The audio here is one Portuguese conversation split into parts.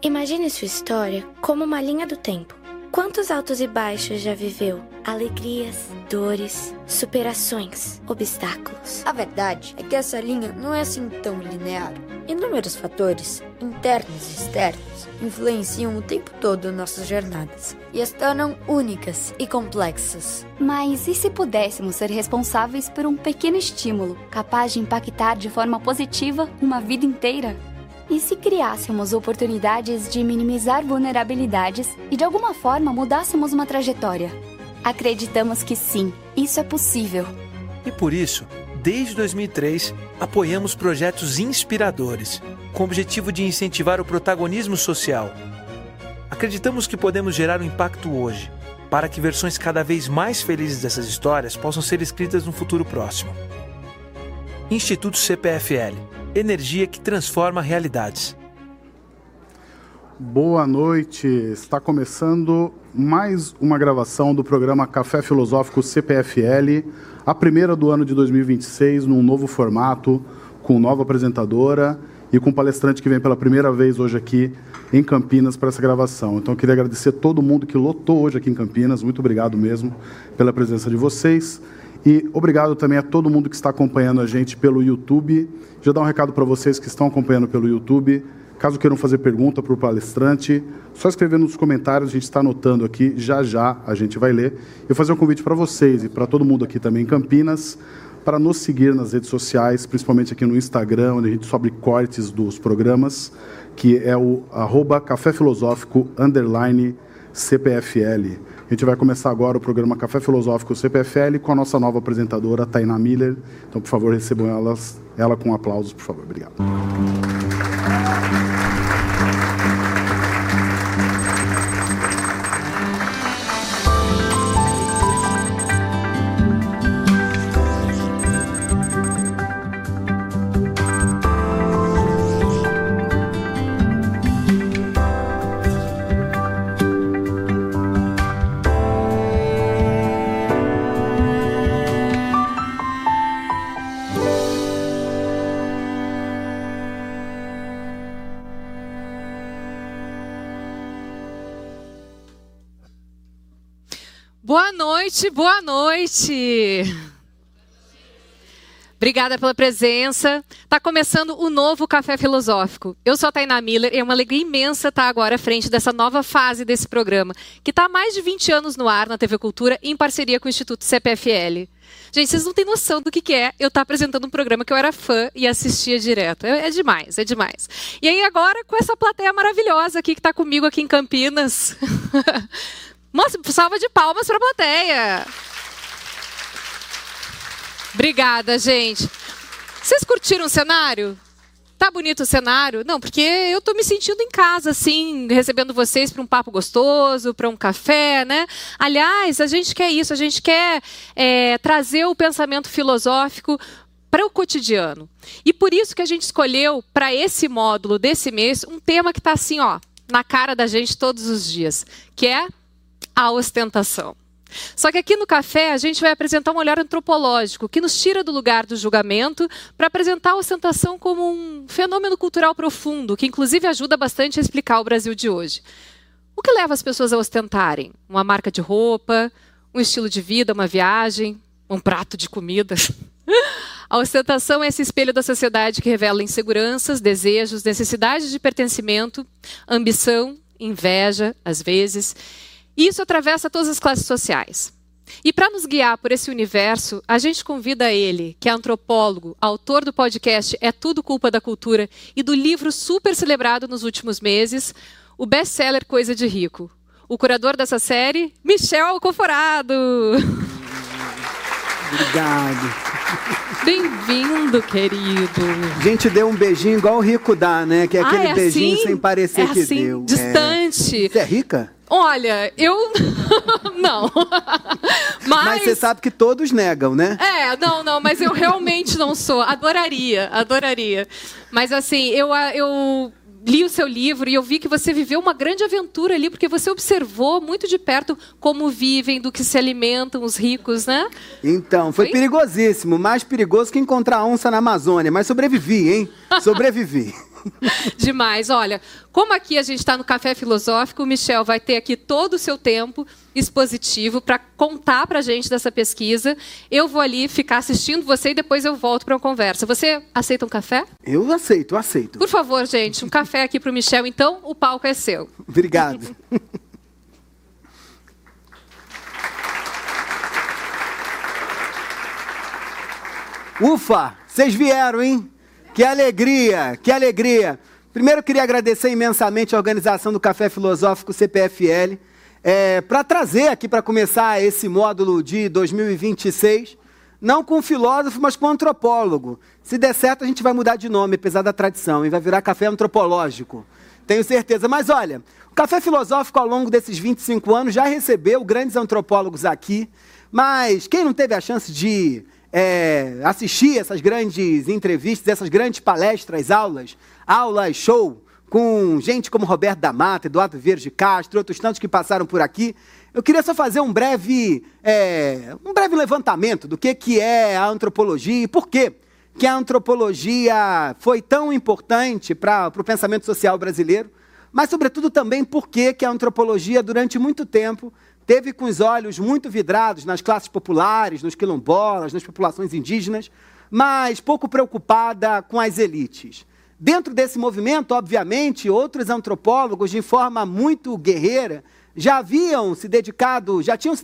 Imagine sua história como uma linha do tempo. Quantos altos e baixos já viveu? Alegrias, dores, superações, obstáculos. A verdade é que essa linha não é assim tão linear. Inúmeros fatores, internos e externos, influenciam o tempo todo nossas jornadas e as tornam únicas e complexas. Mas e se pudéssemos ser responsáveis por um pequeno estímulo, capaz de impactar de forma positiva uma vida inteira? E se criássemos oportunidades de minimizar vulnerabilidades e de alguma forma mudássemos uma trajetória? Acreditamos que sim, isso é possível. E por isso, desde 2003, apoiamos projetos inspiradores, com o objetivo de incentivar o protagonismo social. Acreditamos que podemos gerar um impacto hoje, para que versões cada vez mais felizes dessas histórias possam ser escritas no futuro próximo. Instituto CPFL. Energia que transforma realidades. Boa noite, está começando mais uma gravação do programa Café Filosófico CPFL, a primeira do ano de 2026, num novo formato, com nova apresentadora e com palestrante que vem pela primeira vez hoje aqui em Campinas para essa gravação. Então eu queria agradecer a todo mundo que lotou hoje aqui em Campinas, muito obrigado mesmo pela presença de vocês. E obrigado também a todo mundo que está acompanhando a gente pelo YouTube. Já dar um recado para vocês que estão acompanhando pelo YouTube. Caso queiram fazer pergunta para o palestrante, só escrever nos comentários, a gente está anotando aqui, já a gente vai ler. Eu fazer um convite para vocês e para todo mundo aqui também em Campinas, para nos seguir nas redes sociais, principalmente aqui no Instagram, onde a gente sobe cortes dos programas, que é o @caféfilosófico_CPFL. A gente vai começar agora o programa Café Filosófico CPFL com a nossa nova apresentadora, Tainá Miller. Então, por favor, recebam ela com aplausos, por favor. Obrigado. Boa noite. Obrigada pela presença. Está começando o novo Café Filosófico. Eu sou a Tainá Miller e é uma alegria imensa estar agora à frente dessa nova fase desse programa, que está há mais de 20 anos no ar na TV Cultura, em parceria com o Instituto CPFL. Gente, vocês não têm noção do que é eu estar apresentando um programa que eu era fã e assistia direto. É demais, é demais. E aí agora com essa plateia maravilhosa aqui que está comigo aqui em Campinas. Nossa, salva de palmas para a plateia. Obrigada, gente. Vocês curtiram o cenário? Tá bonito o cenário? Não, porque eu tô me sentindo em casa, assim, recebendo vocês para um papo gostoso, para um café, né? Aliás, a gente quer isso, a gente quer trazer o pensamento filosófico para o cotidiano. E por isso que a gente escolheu, para esse módulo desse mês, um tema que está assim, ó, na cara da gente todos os dias, que é a ostentação. Só que aqui no café a gente vai apresentar um olhar antropológico que nos tira do lugar do julgamento para apresentar a ostentação como um fenômeno cultural profundo, que inclusive ajuda bastante a explicar o Brasil de hoje. O que leva as pessoas a ostentarem? Uma marca de roupa, um estilo de vida, uma viagem, um prato de comida? A ostentação é esse espelho da sociedade que revela inseguranças, desejos, necessidades de pertencimento, ambição, inveja, às vezes. Isso atravessa todas as classes sociais. E para nos guiar por esse universo, a gente convida ele, que é antropólogo, autor do podcast É Tudo Culpa da Cultura e do livro super celebrado nos últimos meses, o best-seller Coisa de Rico. O curador dessa série, Michel Alcoforado. Obrigado. Bem-vindo, querido. A gente deu um beijinho igual o Rico dá, né? Que é aquele beijinho assim? Sem parecer que assim, deu. Distante. Você é rica? Olha, eu... não. Mas você sabe que todos negam, né? Não, mas eu realmente não sou. Adoraria. Mas assim, eu li o seu livro e eu vi que você viveu uma grande aventura ali, porque você observou muito de perto como vivem, do que se alimentam os ricos, né? Então, foi perigosíssimo. Mais perigoso que encontrar onça na Amazônia. Mas sobrevivi, hein? Sobrevivi. Demais. Olha, como aqui a gente está no Café Filosófico, o Michel vai ter aqui todo o seu tempo expositivo para contar para a gente dessa pesquisa. Eu vou ali ficar assistindo você e depois eu volto para uma conversa. Você aceita um café? Eu aceito. Por favor, gente, um café aqui para o Michel, então. O palco é seu. Obrigado. Ufa, vocês vieram, hein? Que alegria, que alegria. Primeiro, eu queria agradecer imensamente a organização do Café Filosófico CPFL para trazer aqui, para começar esse módulo de 2026, não com filósofo, mas com antropólogo. Se der certo, a gente vai mudar de nome, apesar da tradição, e vai virar Café Antropológico. Tenho certeza. Mas olha, o Café Filosófico, ao longo desses 25 anos, já recebeu grandes antropólogos aqui, mas quem não teve a chance de assistir essas grandes entrevistas, essas grandes palestras, aulas, show, com gente como Roberto da Mata, Eduardo Vieira de Castro, outros tantos que passaram por aqui, eu queria só fazer um breve levantamento do que é a antropologia e por que a antropologia foi tão importante para o pensamento social brasileiro, mas, sobretudo, também por que a antropologia, durante muito tempo, teve com os olhos muito vidrados nas classes populares, nos quilombolas, nas populações indígenas, mas pouco preocupada com as elites. Dentro desse movimento, obviamente, outros antropólogos, de forma muito guerreira, já tinham se dedicado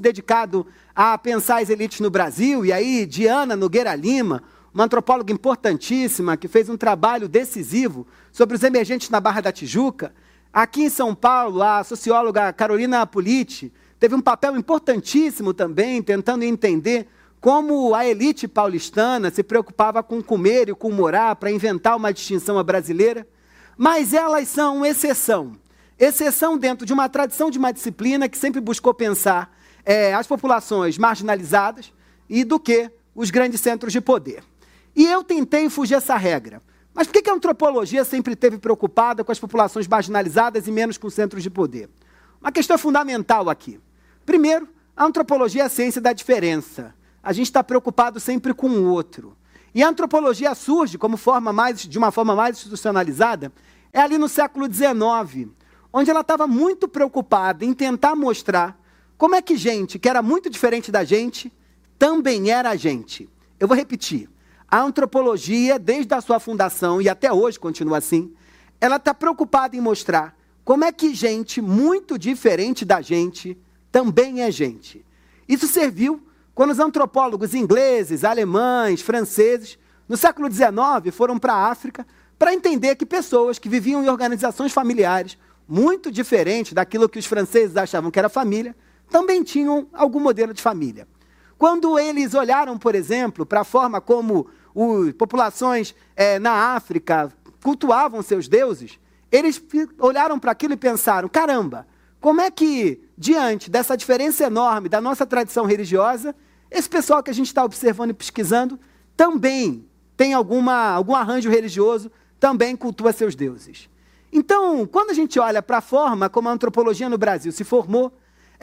a pensar as elites no Brasil, e aí Diana Nogueira Lima, uma antropóloga importantíssima, que fez um trabalho decisivo sobre os emergentes na Barra da Tijuca. Aqui em São Paulo, a socióloga Carolina Politi teve um papel importantíssimo também, tentando entender como a elite paulistana se preocupava com comer e com morar para inventar uma distinção à brasileira. Mas elas são exceção. Exceção dentro de uma tradição de uma disciplina que sempre buscou pensar as populações marginalizadas e do que os grandes centros de poder. E eu tentei fugir essa regra. Mas por que a antropologia sempre esteve preocupada com as populações marginalizadas e menos com centros de poder? Uma questão fundamental aqui. Primeiro, a antropologia é a ciência da diferença. A gente está preocupado sempre com o outro. E a antropologia surge de uma forma mais institucionalizada ali no século XIX, onde ela estava muito preocupada em tentar mostrar como é que gente que era muito diferente da gente também era a gente. Eu vou repetir. A antropologia, desde a sua fundação, e até hoje continua assim, ela está preocupada em mostrar como é que gente muito diferente da gente também é gente. Isso serviu quando os antropólogos ingleses, alemães, franceses, no século XIX, foram para a África para entender que pessoas que viviam em organizações familiares muito diferentes daquilo que os franceses achavam que era família, também tinham algum modelo de família. Quando eles olharam, por exemplo, para a forma como populações na África cultuavam seus deuses, eles olharam para aquilo e pensaram, caramba, como é que, diante dessa diferença enorme da nossa tradição religiosa, esse pessoal que a gente está observando e pesquisando também tem algum arranjo religioso, também cultua seus deuses. Então, quando a gente olha para a forma como a antropologia no Brasil se formou,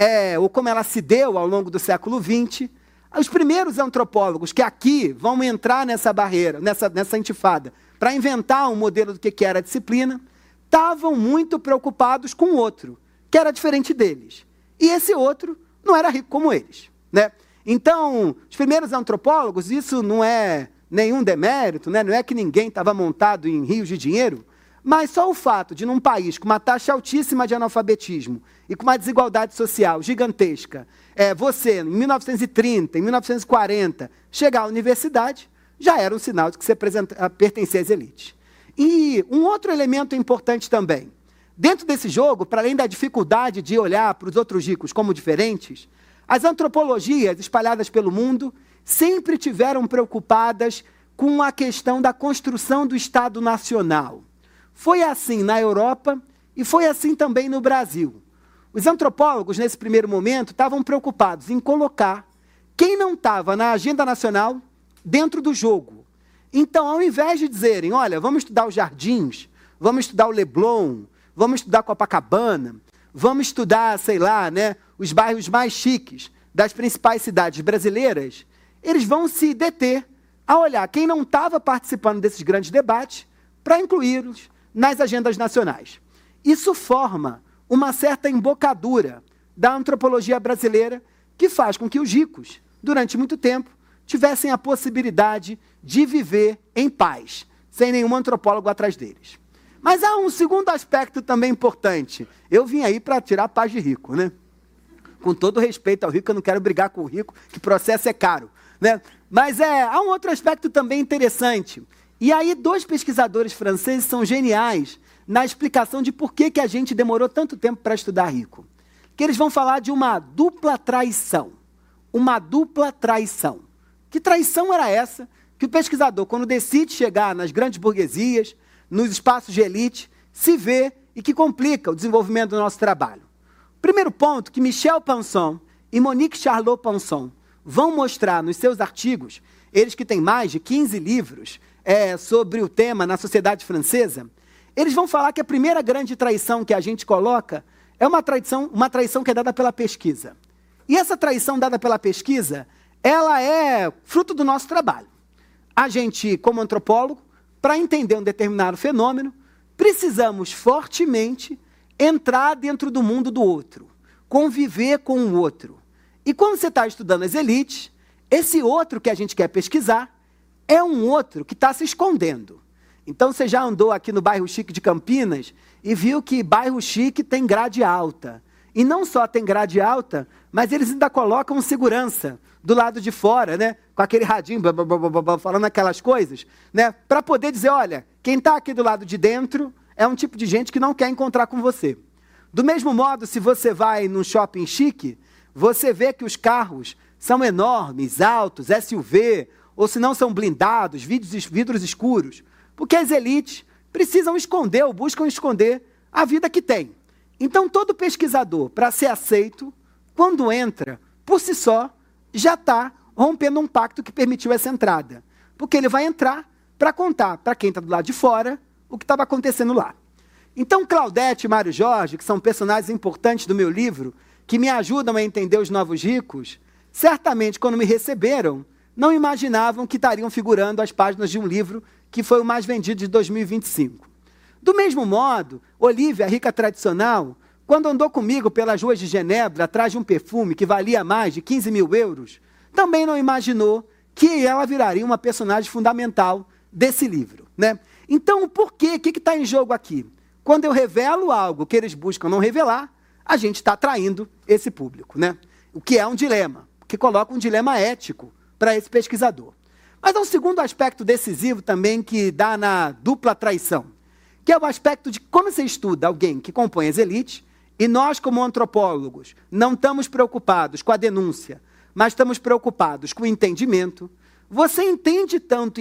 ou como ela se deu ao longo do século XX, os primeiros antropólogos que aqui vão entrar nessa barreira, nessa intifada, para inventar um modelo do que era a disciplina, estavam muito preocupados com o outro, que era diferente deles. E esse outro não era rico como eles, né? Então, os primeiros antropólogos, isso não é nenhum demérito, né? Não é que ninguém estava montado em rios de dinheiro, mas só o fato de, num país com uma taxa altíssima de analfabetismo e com uma desigualdade social gigantesca, você, em 1930, em 1940, chegar à universidade, já era um sinal de que você pertencia às elites. E um outro elemento importante também. Dentro desse jogo, para além da dificuldade de olhar para os outros ricos como diferentes, as antropologias espalhadas pelo mundo sempre tiveram preocupadas com a questão da construção do Estado Nacional. Foi assim na Europa e foi assim também no Brasil. Os antropólogos, nesse primeiro momento, estavam preocupados em colocar quem não estava na agenda nacional dentro do jogo. Então, ao invés de dizerem, olha, vamos estudar os Jardins, vamos estudar o Leblon, vamos estudar Copacabana, vamos estudar, sei lá, né, os bairros mais chiques das principais cidades brasileiras, eles vão se deter a olhar quem não estava participando desses grandes debates para incluí-los nas agendas nacionais. Isso forma uma certa embocadura da antropologia brasileira que faz com que os ricos, durante muito tempo, tivessem a possibilidade de viver em paz, sem nenhum antropólogo atrás deles. Mas há um segundo aspecto também importante. Eu vim aí para tirar a paz de rico, né? Com todo respeito ao rico, eu não quero brigar com o rico, que processo é caro, né? Mas há um outro aspecto também interessante. E aí 2 pesquisadores franceses são geniais na explicação de por que a gente demorou tanto tempo para estudar rico. Que eles vão falar de uma dupla traição. Uma dupla traição. Que traição era essa que o pesquisador, quando decide chegar nas grandes burguesias, nos espaços de elite, se vê e que complica o desenvolvimento do nosso trabalho? Primeiro ponto que Michel Panson e Monique Charlot Panson vão mostrar nos seus artigos, eles que têm mais de 15 livros sobre o tema na sociedade francesa, eles vão falar que a primeira grande traição que a gente coloca é uma traição que é dada pela pesquisa. E essa traição dada pela pesquisa, ela é fruto do nosso trabalho. A gente, como antropólogo, para entender um determinado fenômeno, precisamos fortemente entrar dentro do mundo do outro, conviver com o outro. E quando você está estudando as elites, esse outro que a gente quer pesquisar é um outro que está se escondendo. Então, você já andou aqui no bairro chique de Campinas e viu que bairro chique tem grade alta. E não só tem grade alta, mas eles ainda colocam segurança do lado de fora, né? Com aquele radinho, falando aquelas coisas, né? Para poder dizer, olha, quem está aqui do lado de dentro é um tipo de gente que não quer encontrar com você. Do mesmo modo, se você vai num shopping chique, você vê que os carros são enormes, altos, SUV, ou se não são blindados, vidros escuros, porque as elites precisam esconder ou buscam esconder a vida que tem. Então, todo pesquisador, para ser aceito, quando entra, por si só, já está rompendo um pacto que permitiu essa entrada. Porque ele vai entrar para contar para quem está do lado de fora o que estava acontecendo lá. Então, Claudete e Mário Jorge, que são personagens importantes do meu livro, que me ajudam a entender os novos ricos, certamente, quando me receberam, não imaginavam que estariam figurando as páginas de um livro que foi o mais vendido de 2025. Do mesmo modo, Olivia, a rica tradicional, quando andou comigo pelas ruas de Genebra, atrás de um perfume que valia mais de 15 mil euros, também não imaginou que ela viraria uma personagem fundamental desse livro, né? Então, por quê? O que está em jogo aqui? Quando eu revelo algo que eles buscam não revelar, a gente está atraindo esse público, né? O que é um dilema, que coloca um dilema ético para esse pesquisador. Mas há um segundo aspecto decisivo também que dá na dupla traição, que é o aspecto de como você estuda alguém que compõe as elites, e nós, como antropólogos, não estamos preocupados com a denúncia, mas estamos preocupados com o entendimento. Você entende tanto,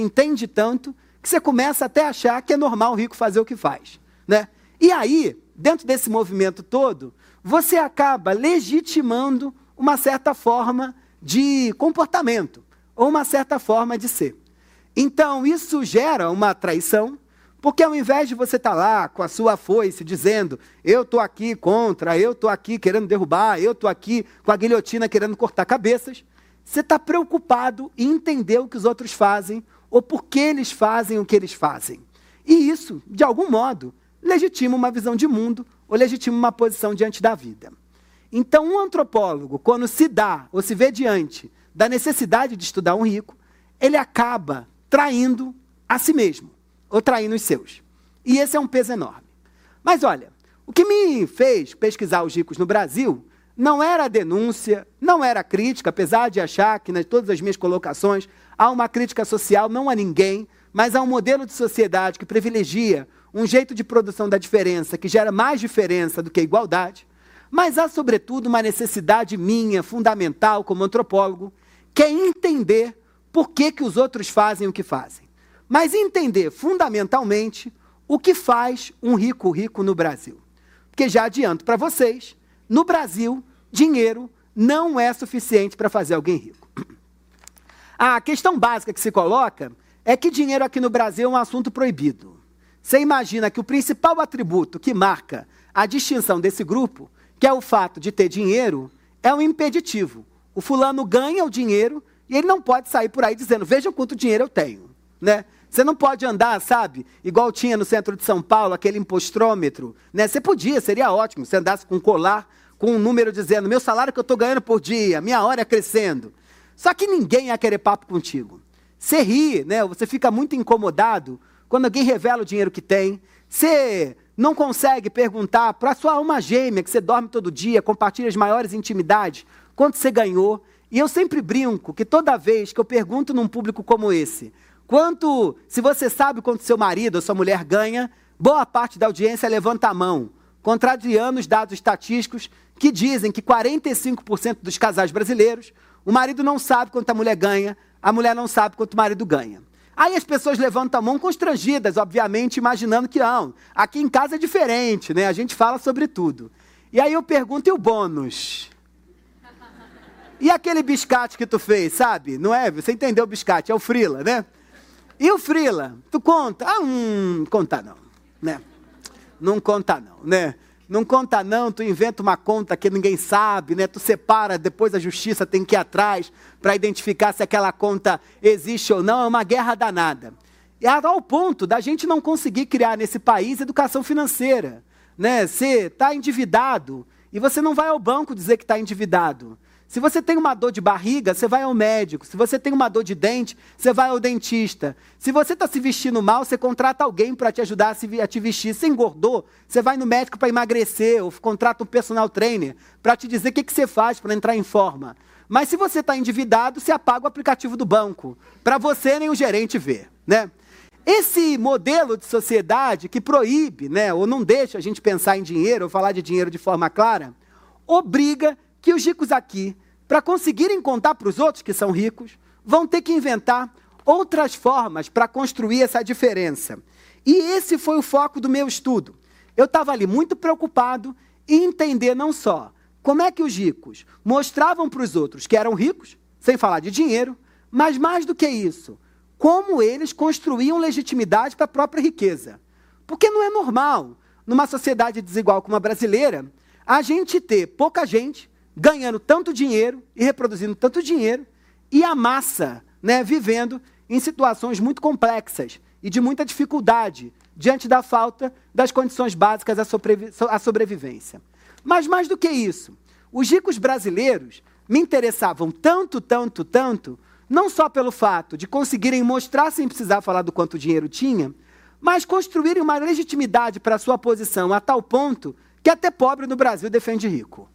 que você começa até a achar que é normal o rico fazer o que faz, né? E aí, dentro desse movimento todo, você acaba legitimando uma certa forma de comportamento, ou uma certa forma de ser. Então, isso gera uma traição, porque ao invés de você estar lá com a sua foice dizendo eu estou aqui contra, eu estou aqui querendo derrubar, eu estou aqui com a guilhotina querendo cortar cabeças, você está preocupado em entender o que os outros fazem ou por que eles fazem o que eles fazem. E isso, de algum modo, legitima uma visão de mundo ou legitima uma posição diante da vida. Então, um antropólogo, quando se dá ou se vê diante da necessidade de estudar um rico, ele acaba traindo a si mesmo, ou traindo os seus. E esse é um peso enorme. Mas olha, o que me fez pesquisar os ricos no Brasil não era a denúncia, não era a crítica, apesar de achar que nas todas as minhas colocações há uma crítica social, não a ninguém, mas há um modelo de sociedade que privilegia um jeito de produção da diferença, que gera mais diferença do que igualdade, mas há, sobretudo, uma necessidade minha, fundamental, como antropólogo, que é entender por que os outros fazem o que fazem. Mas entender, fundamentalmente, o que faz um rico no Brasil. Porque já adianto para vocês, no Brasil, dinheiro não é suficiente para fazer alguém rico. A questão básica que se coloca é que dinheiro aqui no Brasil é um assunto proibido. Você imagina que o principal atributo que marca a distinção desse grupo, que é o fato de ter dinheiro, é um impeditivo. O fulano ganha o dinheiro e ele não pode sair por aí dizendo, vejam quanto dinheiro eu tenho, né? Você não pode andar, sabe, igual tinha no centro de São Paulo, aquele impostrômetro, né? Você podia, seria ótimo, você andasse com um colar, com um número dizendo, meu salário que eu estou ganhando por dia, minha hora é crescendo. Só que ninguém ia querer papo contigo. Você ri, né? Você fica muito incomodado quando alguém revela o dinheiro que tem. Você não consegue perguntar para a sua alma gêmea, que você dorme todo dia, compartilha as maiores intimidades, quanto você ganhou. E eu sempre brinco que toda vez que eu pergunto num público como esse, se você sabe quanto seu marido ou sua mulher ganha, boa parte da audiência levanta a mão, contrariando os dados estatísticos que dizem que 45% dos casais brasileiros, o marido não sabe quanto a mulher ganha, a mulher não sabe quanto o marido ganha. Aí as pessoas levantam a mão constrangidas, obviamente, imaginando que não, aqui em casa é diferente, né? A gente fala sobre tudo. E aí eu pergunto, e o bônus? E aquele biscate que tu fez, sabe? Não é? Você entendeu o biscate, é o frila, né? E o frila? Tu conta? Conta não, né? Não conta não, né? Não conta não, tu inventa uma conta que ninguém sabe, né? Tu separa, depois a justiça tem que ir atrás para identificar se aquela conta existe ou não. É uma guerra danada. E ao ponto da gente não conseguir criar nesse país educação financeira, né? Você está endividado e você não vai ao banco dizer que está endividado. Se você tem uma dor de barriga, você vai ao médico. Se você tem uma dor de dente, você vai ao dentista. Se você está se vestindo mal, você contrata alguém para te ajudar a te vestir. Se engordou, você vai no médico para emagrecer, ou contrata um personal trainer para te dizer o que você faz para entrar em forma. Mas se você está endividado, você apaga o aplicativo do banco, para você nem o gerente ver, né? Esse modelo de sociedade que proíbe, né, ou não deixa a gente pensar em dinheiro, ou falar de dinheiro de forma clara, obriga que os ricos aqui, para conseguirem contar para os outros que são ricos, vão ter que inventar outras formas para construir essa diferença. E esse foi o foco do meu estudo. Eu estava ali muito preocupado em entender não só como é que os ricos mostravam para os outros que eram ricos, sem falar de dinheiro, mas mais do que isso, como eles construíam legitimidade para a própria riqueza. Porque não é normal, numa sociedade desigual como a brasileira, a gente ter pouca gente ganhando tanto dinheiro e reproduzindo tanto dinheiro, e a massa, né, vivendo em situações muito complexas e de muita dificuldade diante da falta das condições básicas à sobrevivência. Mas mais do que isso, os ricos brasileiros me interessavam tanto, não só pelo fato de conseguirem mostrar sem precisar falar do quanto dinheiro tinha, mas construírem uma legitimidade para a sua posição a tal ponto que até pobre no Brasil defende rico.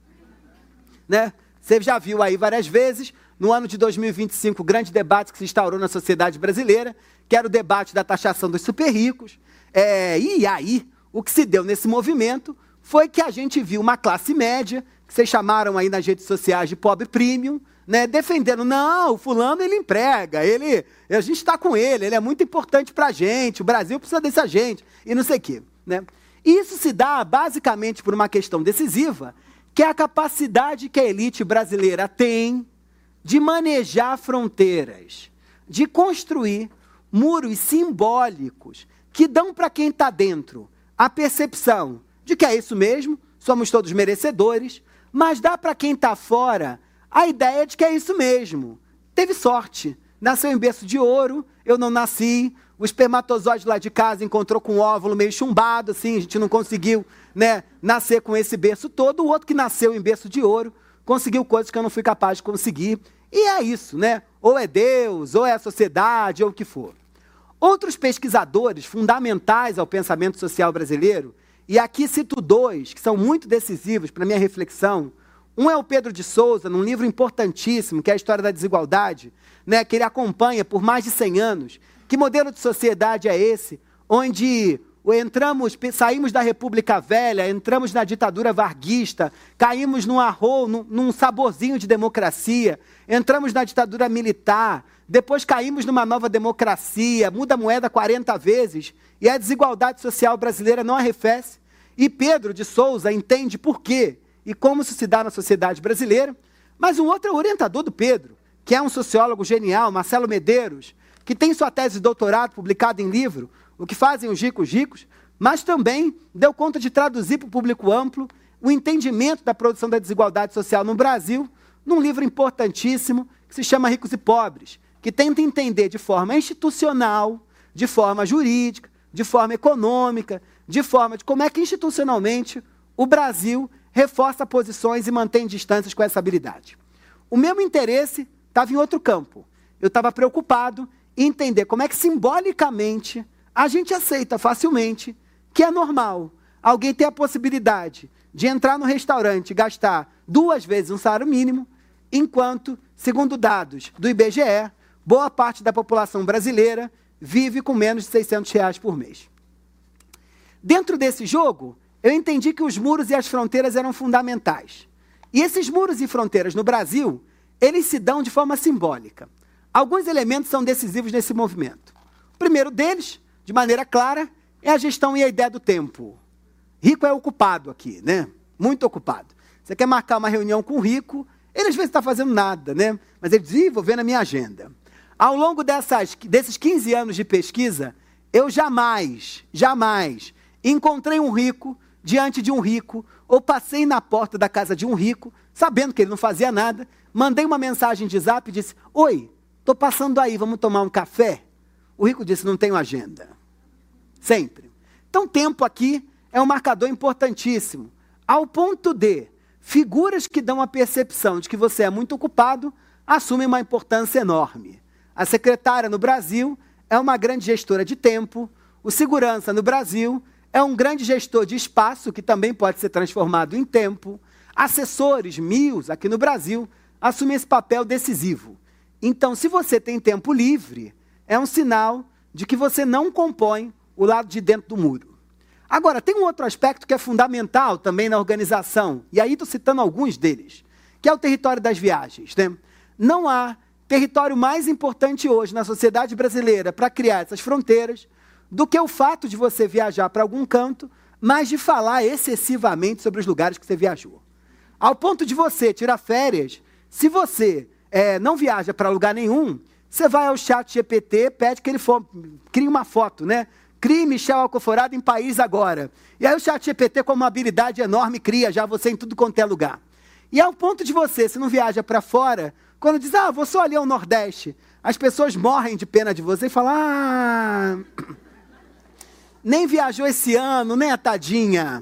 Né? Você já viu aí várias vezes, no ano de 2025, o grande debate que se instaurou na sociedade brasileira, que era o debate da taxação dos super ricos. E aí, o que se deu nesse movimento foi que a gente viu uma classe média, que vocês chamaram aí nas redes sociais de pobre premium, né, defendendo, não, o fulano ele emprega, a gente está com ele é muito importante para a gente, o Brasil precisa dessa gente, e não sei o quê. Né? Isso se dá basicamente por uma questão decisiva, que é a capacidade que a elite brasileira tem de manejar fronteiras, de construir muros simbólicos que dão para quem está dentro a percepção de que é isso mesmo, somos todos merecedores, mas dá para quem está fora a ideia de que é isso mesmo. Teve sorte, nasceu em berço de ouro, eu não nasci, o espermatozoide lá de casa encontrou com um óvulo meio chumbado, assim, a gente não conseguiu, né, nascer com esse berço todo. O outro que nasceu em berço de ouro conseguiu coisas que eu não fui capaz de conseguir. E é isso, né? Ou é Deus, ou é a sociedade, ou o que for. Outros pesquisadores fundamentais ao pensamento social brasileiro, e aqui cito dois que são muito decisivos para a minha reflexão. Um é o Pedro de Souza, num livro importantíssimo, que é a História da Desigualdade, né, que ele acompanha por mais de 100 anos. Que modelo de sociedade é esse, onde saímos da República Velha, entramos na ditadura varguista, caímos num saborzinho de democracia, entramos na ditadura militar, depois caímos numa nova democracia, muda a moeda 40 vezes, e a desigualdade social brasileira não arrefece. E Pedro de Souza entende por quê e como isso se dá na sociedade brasileira. Mas um outro é o orientador do Pedro, que é um sociólogo genial, Marcelo Medeiros, que tem sua tese de doutorado publicada em livro, O que Fazem os Ricos Ricos, mas também deu conta de traduzir para o público amplo o entendimento da produção da desigualdade social no Brasil, num livro importantíssimo que se chama Ricos e Pobres, que tenta entender de forma institucional, de forma jurídica, de forma econômica, de forma de como é que institucionalmente o Brasil reforça posições e mantém distâncias com essa habilidade. O meu interesse estava em outro campo. Eu estava preocupado em entender como é que simbolicamente a gente aceita facilmente que é normal alguém ter a possibilidade de entrar no restaurante e gastar 2 vezes um salário mínimo, enquanto, segundo dados do IBGE, boa parte da população brasileira vive com menos de R$600 por mês. Dentro desse jogo, eu entendi que os muros e as fronteiras eram fundamentais. E esses muros e fronteiras no Brasil, eles se dão de forma simbólica. Alguns elementos são decisivos nesse movimento. O primeiro deles, de maneira clara, é a gestão e a ideia do tempo. Rico é ocupado aqui, né? Muito ocupado. Você quer marcar uma reunião com o rico, ele às vezes está fazendo nada, né? Mas ele diz, vou ver na minha agenda. Ao longo desses 15 anos de pesquisa, eu jamais encontrei um rico diante de um rico, ou passei na porta da casa de um rico, sabendo que ele não fazia nada, mandei uma mensagem de zap e disse, oi, estou passando aí, vamos tomar um café? O rico disse, não tenho agenda. Sempre. Então, tempo aqui é um marcador importantíssimo, ao ponto de figuras que dão a percepção de que você é muito ocupado, assumem uma importância enorme. A secretária no Brasil é uma grande gestora de tempo, o segurança no Brasil é um grande gestor de espaço, que também pode ser transformado em tempo. Assessores, aqui no Brasil, assumem esse papel decisivo. Então, se você tem tempo livre, é um sinal de que você não compõe o lado de dentro do muro. Agora, tem um outro aspecto que é fundamental também na organização, e aí estou citando alguns deles, que é o território das viagens, né? Não há território mais importante hoje na sociedade brasileira para criar essas fronteiras do que o fato de você viajar para algum canto, mas de falar excessivamente sobre os lugares que você viajou. Ao ponto de você tirar férias, se você não viaja para lugar nenhum, você vai ao ChatGPT, pede que ele crie uma foto, né? Crie Michel Alcoforado em País Agora. E aí o ChatGPT, com uma habilidade enorme, cria já você em tudo quanto é lugar. E ao ponto de você, se não viaja para fora, quando diz, vou só ali ao Nordeste, as pessoas morrem de pena de você e falam, nem viajou esse ano, nem a tadinha.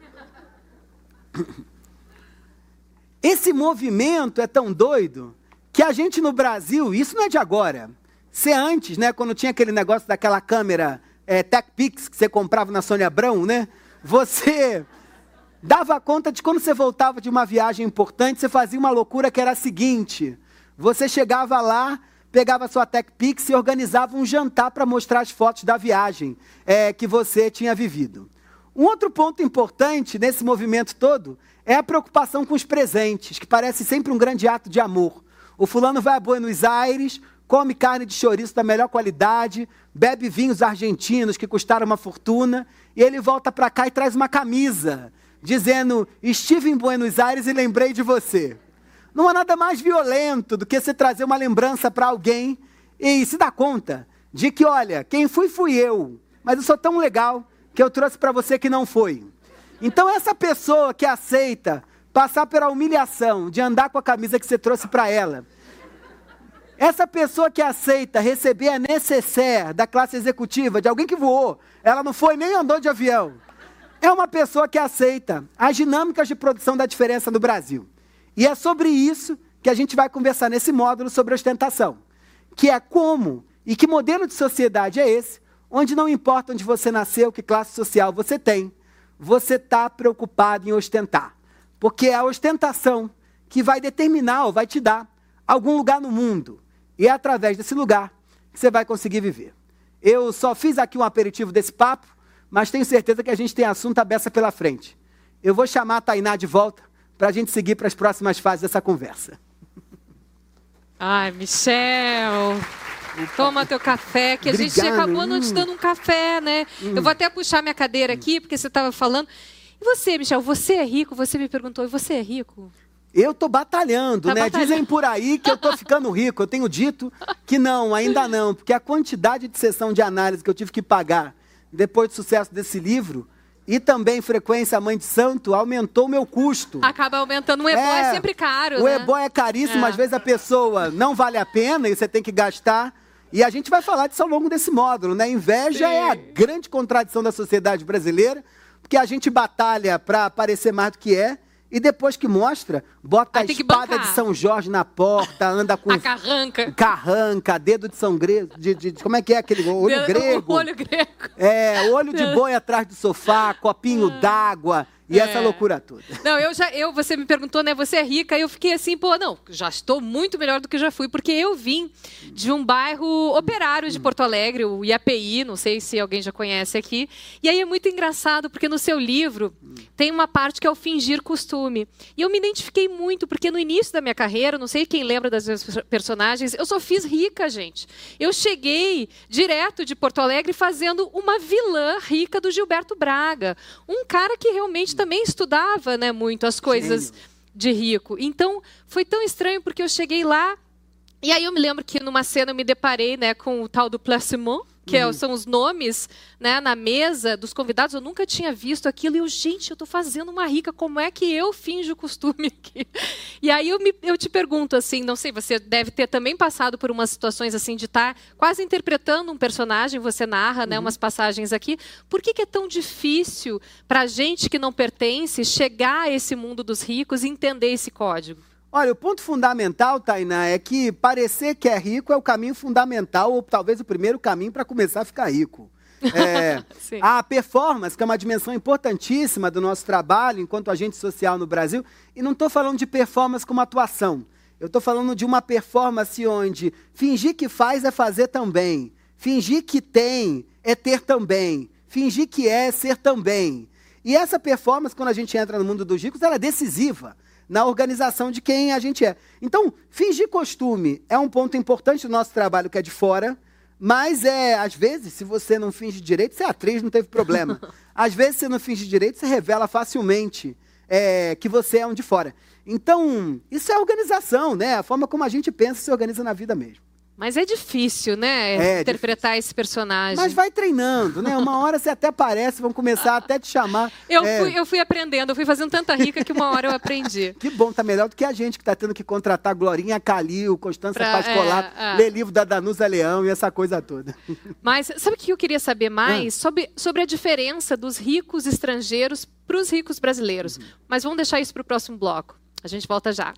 Esse movimento é tão doido que a gente no Brasil, isso não é de agora. Se antes, né, quando tinha aquele negócio daquela câmera TechPix que você comprava na Sônia Abrão, né, você dava conta de quando você voltava de uma viagem importante, você fazia uma loucura que era a seguinte, você chegava lá, pegava a sua TechPix e organizava um jantar para mostrar as fotos da viagem que você tinha vivido. Um outro ponto importante nesse movimento todo é a preocupação com os presentes, que parece sempre um grande ato de amor. O fulano vai a Buenos Aires, come carne de chouriço da melhor qualidade, bebe vinhos argentinos que custaram uma fortuna, e ele volta para cá e traz uma camisa, dizendo, estive em Buenos Aires e lembrei de você. Não há nada mais violento do que você trazer uma lembrança para alguém e se dar conta de que, olha, quem fui eu, mas eu sou tão legal que eu trouxe para você que não foi. Então, essa pessoa que aceita passar pela humilhação de andar com a camisa que você trouxe para ela, essa pessoa que aceita receber a nécessaire da classe executiva de alguém que voou, ela não foi nem andou de avião, é uma pessoa que aceita as dinâmicas de produção da diferença no Brasil. E é sobre isso que a gente vai conversar nesse módulo sobre ostentação, que é como e que modelo de sociedade é esse, onde não importa onde você nasceu, que classe social você tem, você está preocupado em ostentar. Porque é a ostentação que vai determinar ou vai te dar algum lugar no mundo. E é através desse lugar que você vai conseguir viver. Eu só fiz aqui um aperitivo desse papo, mas tenho certeza que a gente tem assunto à beça pela frente. Eu vou chamar a Tainá de volta para a gente seguir para as próximas fases dessa conversa. Ai, Michel, toma teu café, que Obrigado. A gente acabou não te dando um café, né? Eu vou até puxar minha cadeira aqui, porque você estava falando. E você, Michel, você é rico? Você me perguntou, e você é rico? Eu estou batalhando, né? Batalhando. Dizem por aí que eu estou ficando rico. Eu tenho dito que não, ainda não, porque a quantidade de sessão de análise que eu tive que pagar depois do sucesso desse livro, e também frequência Mãe de Santo, aumentou o meu custo. Acaba aumentando. O ebó é sempre caro, O né? ebó é caríssimo, às vezes a pessoa não vale a pena e você tem que gastar. E a gente vai falar disso ao longo desse módulo, né? Inveja é a grande contradição da sociedade brasileira, porque a gente batalha para parecer mais do que é, e depois que mostra, bota a espada de São Jorge na porta, anda com... A carranca. Carranca, dedo de São Grego, como é que é aquele olho grego? O olho grego. Olho de boi atrás do sofá, copinho d'água... E essa loucura toda. Não, você me perguntou, né? Você é rica? Eu fiquei assim, já estou muito melhor do que já fui, porque eu vim de um bairro operário de Porto Alegre, o IAPI, não sei se alguém já conhece aqui. E aí é muito engraçado, porque no seu livro tem uma parte que é o fingir costume. E eu me identifiquei muito, porque no início da minha carreira, não sei quem lembra das minhas personagens, eu só fiz rica, gente. Eu cheguei direto de Porto Alegre fazendo uma vilã rica do Gilberto Braga. Um cara que realmente também estudava, né, muito as coisas de rico. Então, foi tão estranho, porque eu cheguei lá, e aí eu me lembro que numa cena eu me deparei, né, com o tal do placement, que são os nomes, né, na mesa dos convidados. Eu nunca tinha visto aquilo, e eu estou fazendo uma rica, como é que eu finjo costume aqui? E aí eu te pergunto, assim, não sei, você deve ter também passado por umas situações assim de estar quase interpretando um personagem, você narra, né, umas passagens aqui. Por que é tão difícil para a gente que não pertence chegar a esse mundo dos ricos e entender esse código? Olha, o ponto fundamental, Tainá, é que parecer que é rico é o caminho fundamental, ou talvez o primeiro caminho para começar a ficar rico. A performance, que é uma dimensão importantíssima do nosso trabalho enquanto agente social no Brasil, e não estou falando de performance como atuação. Eu estou falando de uma performance onde fingir que faz é fazer também, fingir que tem é ter também, fingir que é ser também. E essa performance, quando a gente entra no mundo dos ricos, ela é decisiva na organização de quem a gente é. Então, fingir costume é um ponto importante do nosso trabalho, que é de fora, mas às vezes, se você não finge direito, você é atriz, não teve problema. Às vezes, você não finge direito, você revela facilmente que você é um de fora. Então, isso é organização, né? A forma como a gente pensa se organiza na vida mesmo. Mas é difícil, né? Interpretar esse personagem. Mas vai treinando, né? Uma hora você até aparece, vão começar até te chamar. Eu fui aprendendo, eu fui fazendo tanta rica que uma hora eu aprendi. Que bom, tá melhor do que a gente que tá tendo que contratar Glorinha Calil, Constância Pascolar, ler livro da Danusa Leão e essa coisa toda. Mas sabe o que eu queria saber mais? Sobre a diferença dos ricos estrangeiros para os ricos brasileiros. Mas vamos deixar isso para o próximo bloco. A gente volta já.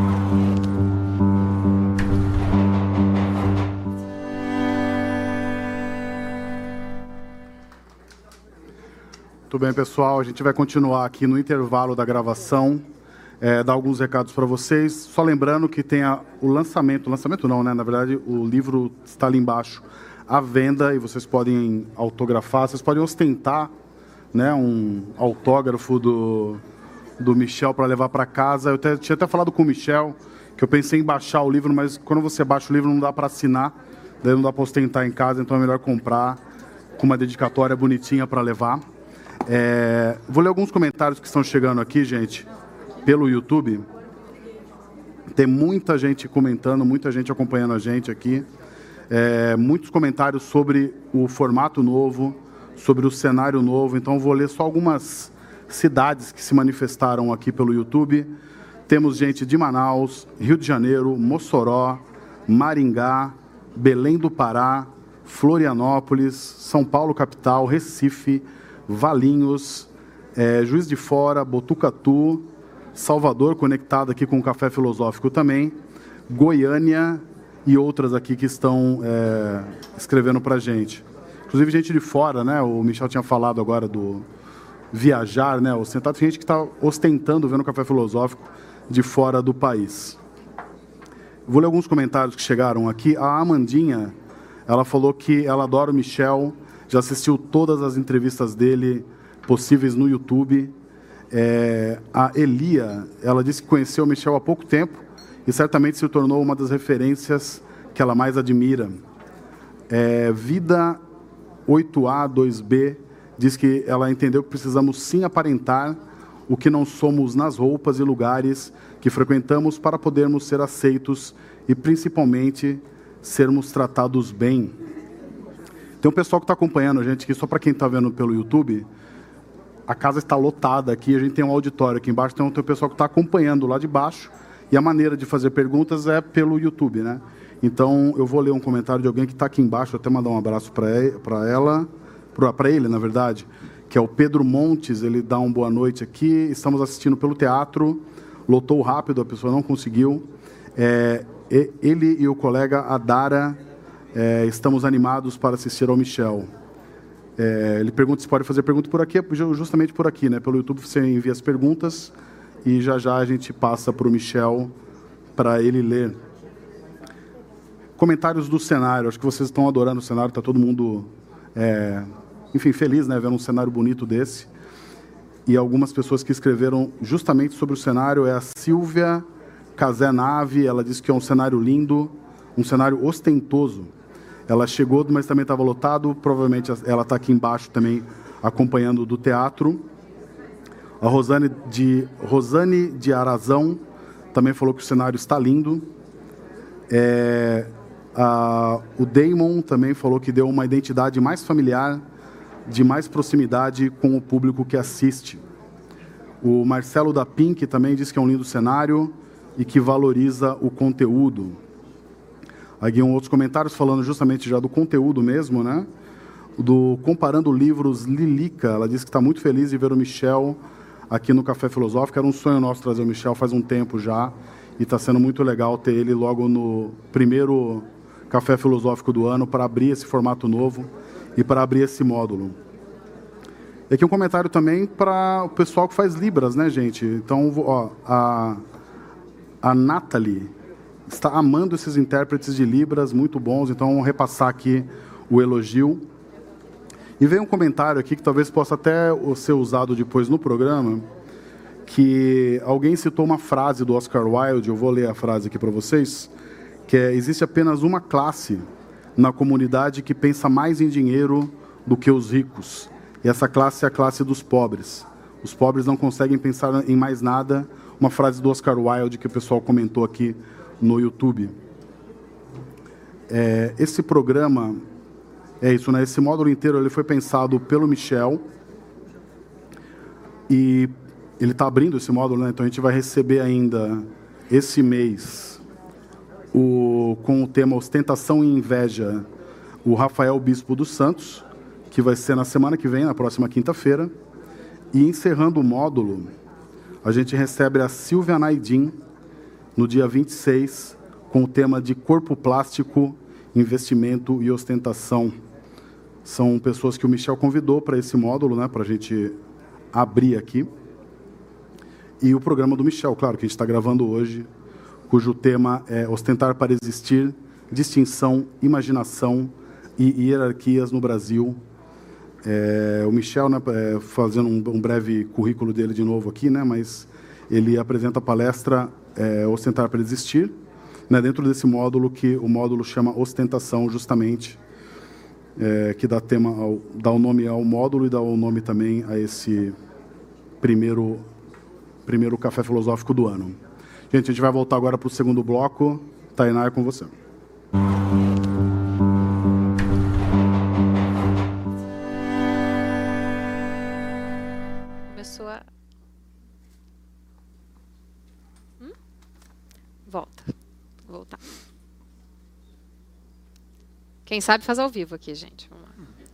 Muito bem, pessoal. A gente vai continuar aqui no intervalo da gravação, dar alguns recados para vocês. Só lembrando que tem o lançamento não, né? Na verdade, o livro está ali embaixo à venda e vocês podem autografar, vocês podem ostentar, né, um autógrafo do Michel para levar para casa. Eu tinha até falado com o Michel que eu pensei em baixar o livro, mas quando você baixa o livro não dá para assinar, daí não dá para ostentar em casa, então é melhor comprar com uma dedicatória bonitinha para levar. Vou ler alguns comentários que estão chegando aqui, gente, pelo YouTube. Tem muita gente comentando, muita gente acompanhando a gente aqui. Muitos comentários sobre o formato novo, sobre o cenário novo. Então, vou ler só algumas cidades que se manifestaram aqui pelo YouTube. Temos gente de Manaus, Rio de Janeiro, Mossoró, Maringá, Belém do Pará, Florianópolis, São Paulo capital, Recife, Valinhos, Juiz de Fora, Botucatu, Salvador, conectado aqui com o Café Filosófico também, Goiânia e outras aqui que estão escrevendo para a gente. Inclusive gente de fora, né? O Michel tinha falado agora do viajar, né? Ostentar. Tem gente que está ostentando vendo o Café Filosófico de fora do país. Vou ler alguns comentários que chegaram aqui. A Amandinha, ela falou que ela adora o Michel, já assistiu todas as entrevistas dele possíveis no YouTube. A Elia, ela disse que conheceu o Michel há pouco tempo e certamente se tornou uma das referências que ela mais admira. Vida 8A2B diz que ela entendeu que precisamos sim aparentar o que não somos nas roupas e lugares que frequentamos para podermos ser aceitos e, principalmente, sermos tratados bem. Tem um pessoal que está acompanhando a gente aqui, só para quem está vendo pelo YouTube, a casa está lotada aqui, a gente tem um auditório aqui embaixo, então tem um pessoal que está acompanhando lá de baixo, e a maneira de fazer perguntas é pelo YouTube, né? Então, eu vou ler um comentário de alguém que está aqui embaixo, até mandar um abraço para ele, na verdade, que é o Pedro Montes. Ele dá uma boa noite aqui. Estamos assistindo pelo teatro, lotou rápido, a pessoa não conseguiu. Ele e o colega Adara estamos animados para assistir ao Michel. Ele pergunta se pode fazer pergunta por aqui, justamente por aqui, né? Pelo YouTube você envia as perguntas e já a gente passa para o Michel para ele ler. Comentários do cenário, acho que vocês estão adorando o cenário, está todo mundo, enfim, feliz, né, vendo um cenário bonito desse. E algumas pessoas que escreveram justamente sobre o cenário é a Silvia Casé Nave. Ela disse que é um cenário lindo, um cenário ostentoso. Ela chegou, mas também estava lotado, provavelmente ela está aqui embaixo também acompanhando do teatro. A Rosane de Arazão também falou que o cenário está lindo. O Damon também falou que deu uma identidade mais familiar, de mais proximidade com o público que assiste. O Marcelo da Pink também disse que é um lindo cenário e que valoriza o conteúdo. Aqui outros comentários falando justamente já do conteúdo mesmo, né? Comparando livros, Lilica, ela disse que está muito feliz de ver o Michel aqui no Café Filosófico. Era um sonho nosso trazer o Michel faz um tempo já, e está sendo muito legal ter ele logo no primeiro Café Filosófico do ano para abrir esse formato novo e para abrir esse módulo. E aqui um comentário também para o pessoal que faz Libras, né, gente? Então, a Nathalie está amando esses intérpretes de Libras, muito bons, então vamos repassar aqui o elogio. E veio um comentário aqui que talvez possa até ser usado depois no programa, que alguém citou uma frase do Oscar Wilde, eu vou ler a frase aqui para vocês, que existe apenas uma classe na comunidade que pensa mais em dinheiro do que os ricos. E essa classe é a classe dos pobres. Os pobres não conseguem pensar em mais nada. Uma frase do Oscar Wilde que o pessoal comentou aqui no YouTube. Esse programa é isso, né? Esse módulo inteiro ele foi pensado pelo Michel e ele está abrindo esse módulo, né? Então a gente vai receber ainda esse mês com o tema Ostentação e Inveja, o Rafael Bispo dos Santos, que vai ser na semana que vem, na próxima quinta-feira. E encerrando o módulo, a gente recebe a Silvia Naidin no dia 26, com o tema de corpo plástico, investimento e ostentação. São pessoas que o Michel convidou para esse módulo, né, para a gente abrir aqui. E o programa do Michel, claro, que a gente está gravando hoje, cujo tema é Ostentar para Existir, Distinção, Imaginação e Hierarquias no Brasil. O Michel, né, fazendo um breve currículo dele de novo aqui, né, mas ele apresenta a palestra Ostentar para Existir, né, dentro desse módulo, que o módulo chama Ostentação, justamente, que dá o nome ao módulo e dá o nome também a esse primeiro Café Filosófico do ano. Gente, a gente vai voltar agora para o segundo bloco. Tainá, é com você. Começou a... Volta. Vou voltar. Quem sabe faz ao vivo aqui, gente. Vamos lá.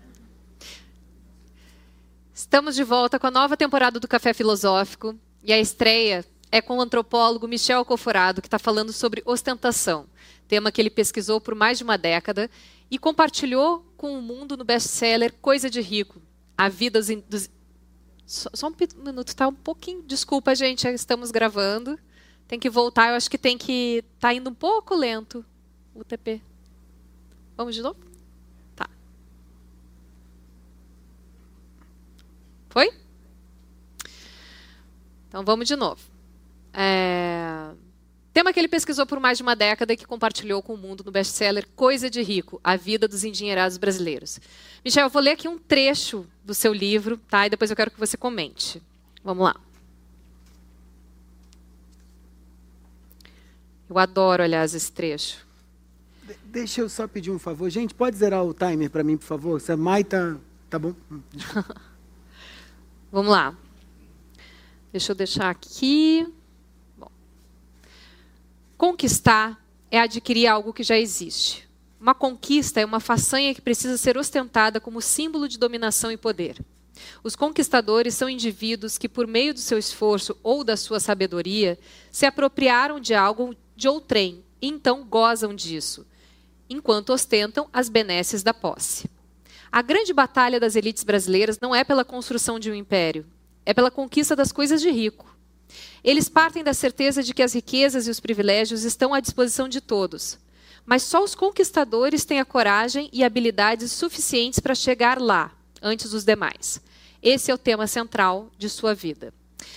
Estamos de volta com a nova temporada do Café Filosófico. E a estreia é com o antropólogo Michel Alcoforado, que está falando sobre ostentação, tema que ele pesquisou por mais de uma década e compartilhou com o mundo no best-seller Coisa de Rico, a vida dos... Só um minuto, está um pouquinho... Desculpa, gente, estamos gravando. Tem que voltar, eu acho que tem que... Está indo um pouco lento o TP. Vamos de novo? Tá. Foi? Então, vamos de novo. Tema que ele pesquisou por mais de uma década e que compartilhou com o mundo no best-seller Coisa de Rico, a vida dos endinheirados brasileiros. Michel, eu vou ler aqui um trecho do seu livro, tá? E depois eu quero que você comente. Vamos lá. Eu adoro, aliás, esse trecho. Deixa eu só pedir um favor. Gente, pode zerar o timer para mim, por favor? Se a Mai tá bom? Vamos lá. Deixa eu deixar aqui. Bom. Conquistar é adquirir algo que já existe. Uma conquista é uma façanha que precisa ser ostentada como símbolo de dominação e poder. Os conquistadores são indivíduos que, por meio do seu esforço ou da sua sabedoria, se apropriaram de algo de outrem e então gozam disso, enquanto ostentam as benesses da posse. A grande batalha das elites brasileiras não é pela construção de um império, é pela conquista das coisas de rico. Eles partem da certeza de que as riquezas e os privilégios estão à disposição de todos, mas só os conquistadores têm a coragem e habilidades suficientes para chegar lá, antes dos demais. Esse é o tema central de sua vida.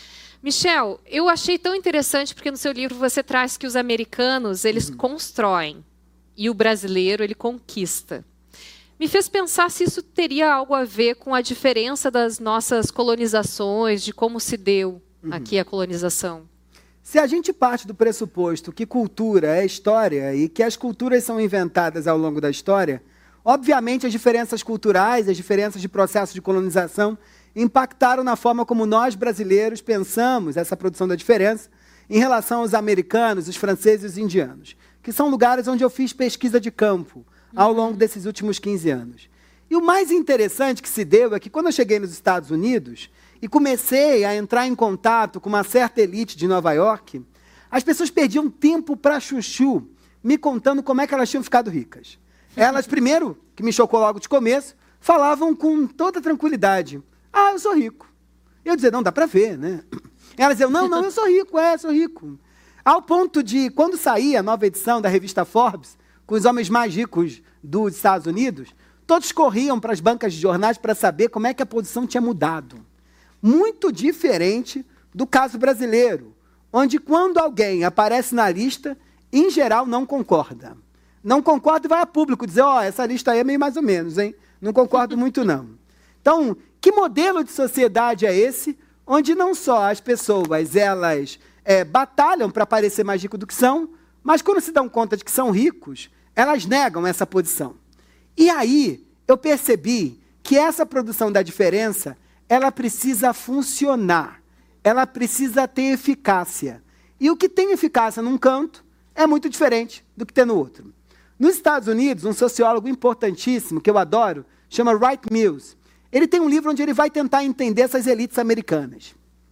Michel, eu achei tão interessante porque no seu livro você traz que os americanos, eles constroem e o brasileiro, ele conquista. Me fez pensar se isso teria algo a ver com a diferença das nossas colonizações, de como se deu aqui a colonização. Se a gente parte do pressuposto que cultura é história e que as culturas são inventadas ao longo da história, obviamente as diferenças culturais, as diferenças de processo de colonização impactaram na forma como nós, brasileiros, pensamos essa produção da diferença em relação aos americanos, os franceses e os indianos, que são lugares onde eu fiz pesquisa de campo ao longo desses últimos 15 anos. E o mais interessante que se deu é que quando eu cheguei nos Estados Unidos e comecei a entrar em contato com uma certa elite de Nova York, as pessoas perdiam tempo para chuchu, me contando como é que elas tinham ficado ricas. Elas, primeiro, que me chocou logo de começo, falavam com toda tranquilidade: ah, eu sou rico. Eu dizia: não, dá para ver, né? Elas diziam: não, eu sou rico, sou rico. Ao ponto de, quando saía a nova edição da revista Forbes, com os homens mais ricos dos Estados Unidos, todos corriam para as bancas de jornais para saber como é que a posição tinha mudado. Muito diferente do caso brasileiro, onde quando alguém aparece na lista, em geral não concorda. Não concorda e vai a público dizer: ó, essa lista aí é meio mais ou menos, hein? Não concordo muito, não. Então, que modelo de sociedade é esse, onde não só as pessoas, elas batalham para parecer mais ricos do que são, mas quando se dão conta de que são ricos, elas negam essa posição. E aí, eu percebi que essa produção da diferença, ela precisa funcionar, ela precisa ter eficácia. E o que tem eficácia num canto é muito diferente do que tem no outro. Nos Estados Unidos, um sociólogo importantíssimo, que eu adoro, chama Wright Mills. Ele tem um livro onde ele vai tentar entender essas elites americanas.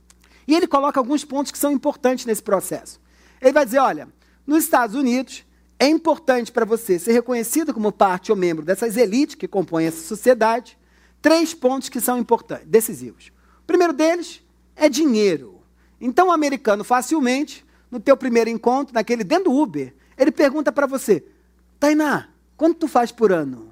E ele coloca alguns pontos que são importantes nesse processo. Ele vai dizer: olha, nos Estados Unidos, é importante para você ser reconhecido como parte ou membro dessas elites que compõem essa sociedade, 3 pontos que são importantes, decisivos. O primeiro deles é dinheiro. Então, o americano, facilmente, no teu primeiro encontro, dentro do Uber, ele pergunta para você: Tainá, quanto tu faz por ano?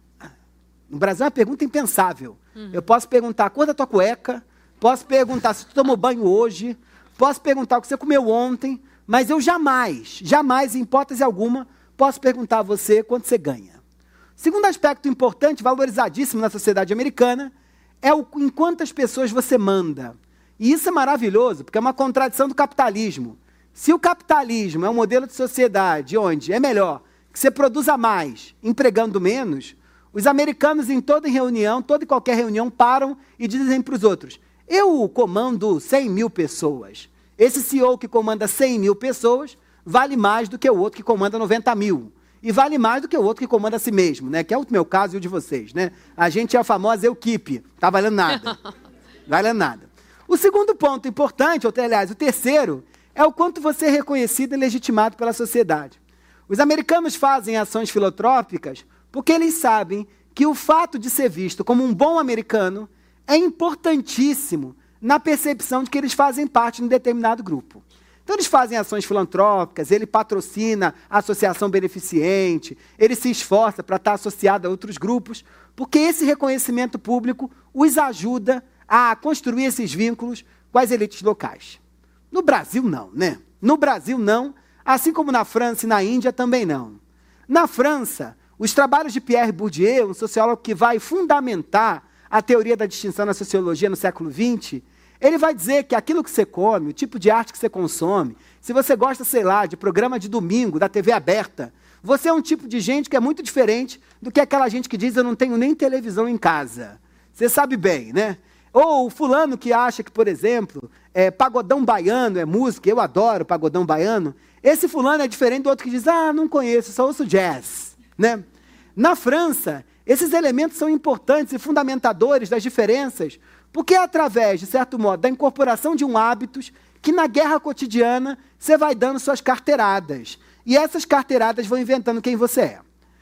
No Brasil é uma pergunta impensável. Eu posso perguntar a cor da tua cueca, posso perguntar se tu tomou banho hoje, posso perguntar o que você comeu ontem, mas eu jamais, em hipótese alguma, posso perguntar a você quanto você ganha. Segundo aspecto importante, valorizadíssimo na sociedade americana, é em quantas pessoas você manda. E isso é maravilhoso, porque é uma contradição do capitalismo. Se o capitalismo é um modelo de sociedade onde é melhor que você produza mais, empregando menos, os americanos em toda e qualquer reunião, param e dizem para os outros: eu comando 100 mil pessoas. Esse CEO que comanda 100 mil pessoas vale mais do que o outro que comanda 90 mil. E vale mais do que o outro que comanda a si mesmo, né? Que é o meu caso e o de vocês, né? A gente é a famosa equipe. Tá valendo nada. Valendo nada. O segundo ponto importante, ou aliás, o terceiro, é o quanto você é reconhecido e legitimado pela sociedade. Os americanos fazem ações filantrópicas porque eles sabem que o fato de ser visto como um bom americano é importantíssimo na percepção de que eles fazem parte de um determinado grupo. Então, eles fazem ações filantrópicas, ele patrocina a associação beneficente, ele se esforça para estar associado a outros grupos, porque esse reconhecimento público os ajuda a construir esses vínculos com as elites locais. No Brasil, não, né? No Brasil, não, assim como na França e na Índia, também não. Na França, os trabalhos de Pierre Bourdieu, um sociólogo que vai fundamentar a teoria da distinção na sociologia no século XX, ele vai dizer que aquilo que você come, o tipo de arte que você consome, se você gosta, sei lá, de programa de domingo, da TV aberta, você é um tipo de gente que é muito diferente do que aquela gente que diz: eu não tenho nem televisão em casa. Você sabe bem, né? Ou o fulano que acha que, por exemplo, pagodão baiano é música, eu adoro pagodão baiano, Esse fulano é diferente do outro que diz, não conheço, só ouço jazz, né? Na França, esses elementos são importantes e fundamentadores das diferenças, porque é através, de certo modo, da incorporação de hábitos que na guerra cotidiana você vai dando suas carteiradas. E essas carteiradas vão inventando quem você é.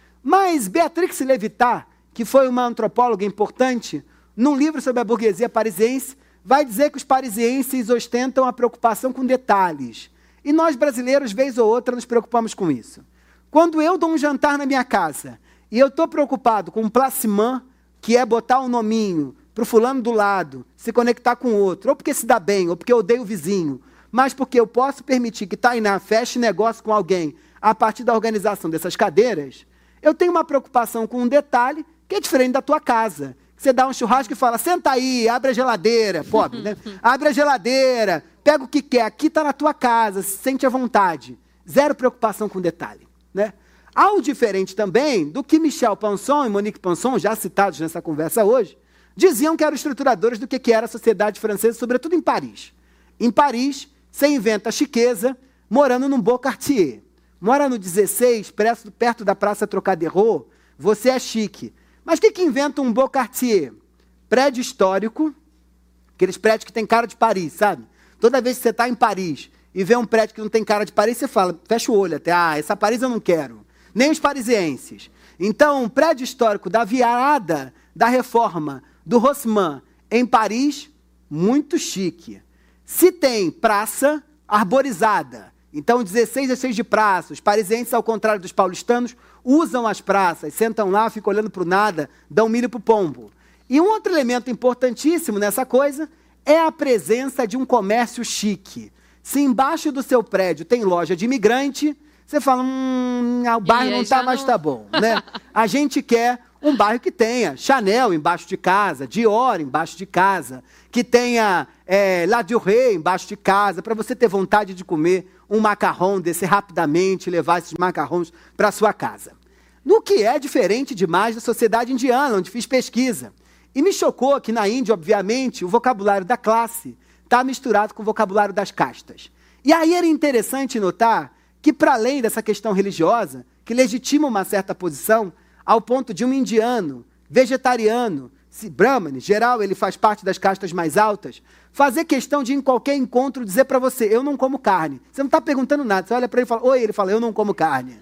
Mas Beatrix Levitat, que foi uma antropóloga importante, num livro sobre a burguesia parisiense, vai dizer que os parisienses ostentam a preocupação com detalhes. E nós, brasileiros, vez ou outra, nos preocupamos com isso. Quando eu dou um jantar na minha casa e eu estou preocupado com um placement, que é botar um nominho para o fulano do lado, se conectar com o outro, ou porque se dá bem, ou porque eu odeio o vizinho, mas porque eu posso permitir que Tainá feche negócio com alguém a partir da organização dessas cadeiras, eu tenho uma preocupação com um detalhe que é diferente da tua casa. Você dá um churrasco e fala, senta aí, abre a geladeira, pobre, né? Abre a geladeira, pega o que quer, aqui está na tua casa, se sente à vontade. Zero preocupação com detalhe, né? Algo diferente também do que Michel Panson e Monique Panson, já citados nessa conversa hoje, diziam que eram estruturadores do que era a sociedade francesa, sobretudo em Paris. Em Paris, você inventa a chiqueza morando num Beau Quartier. Mora no 16, perto da Praça Trocadéro, você é chique. Mas o que inventa um Beau Quartier? Prédio histórico, aqueles prédios que tem cara de Paris, sabe? Toda vez que você está em Paris e vê um prédio que não tem cara de Paris, você fala, fecha o olho até, essa Paris eu não quero. Nem os parisienses. Então, um prédio histórico da virada da Reforma do Haussmann em Paris, muito chique. Se tem praça arborizada, então 16 é cheio de praça, os parisienses, ao contrário dos paulistanos, usam as praças, sentam lá, ficam olhando para o nada, dão milho para o pombo. E um outro elemento importantíssimo nessa coisa é a presença de um comércio chique. Se embaixo do seu prédio tem loja de imigrante, você fala, o bairro não está mais tá bom, né? A gente quer um bairro que tenha Chanel embaixo de casa, Dior embaixo de casa, que tenha La Durée embaixo de casa, para você ter vontade de comer um macarrão, descer rapidamente e levar esses macarrões para sua casa. No que é diferente demais da sociedade indiana, onde fiz pesquisa. E me chocou que na Índia, obviamente, o vocabulário da classe está misturado com o vocabulário das castas. E aí era interessante notar que, para além dessa questão religiosa, que legitima uma certa posição, ao ponto de um indiano, vegetariano, brahmane, geral, ele faz parte das castas mais altas, fazer questão de, em qualquer encontro, dizer para você, eu não como carne. Você não está perguntando nada, você olha para ele e fala, oi, ele fala, eu não como carne.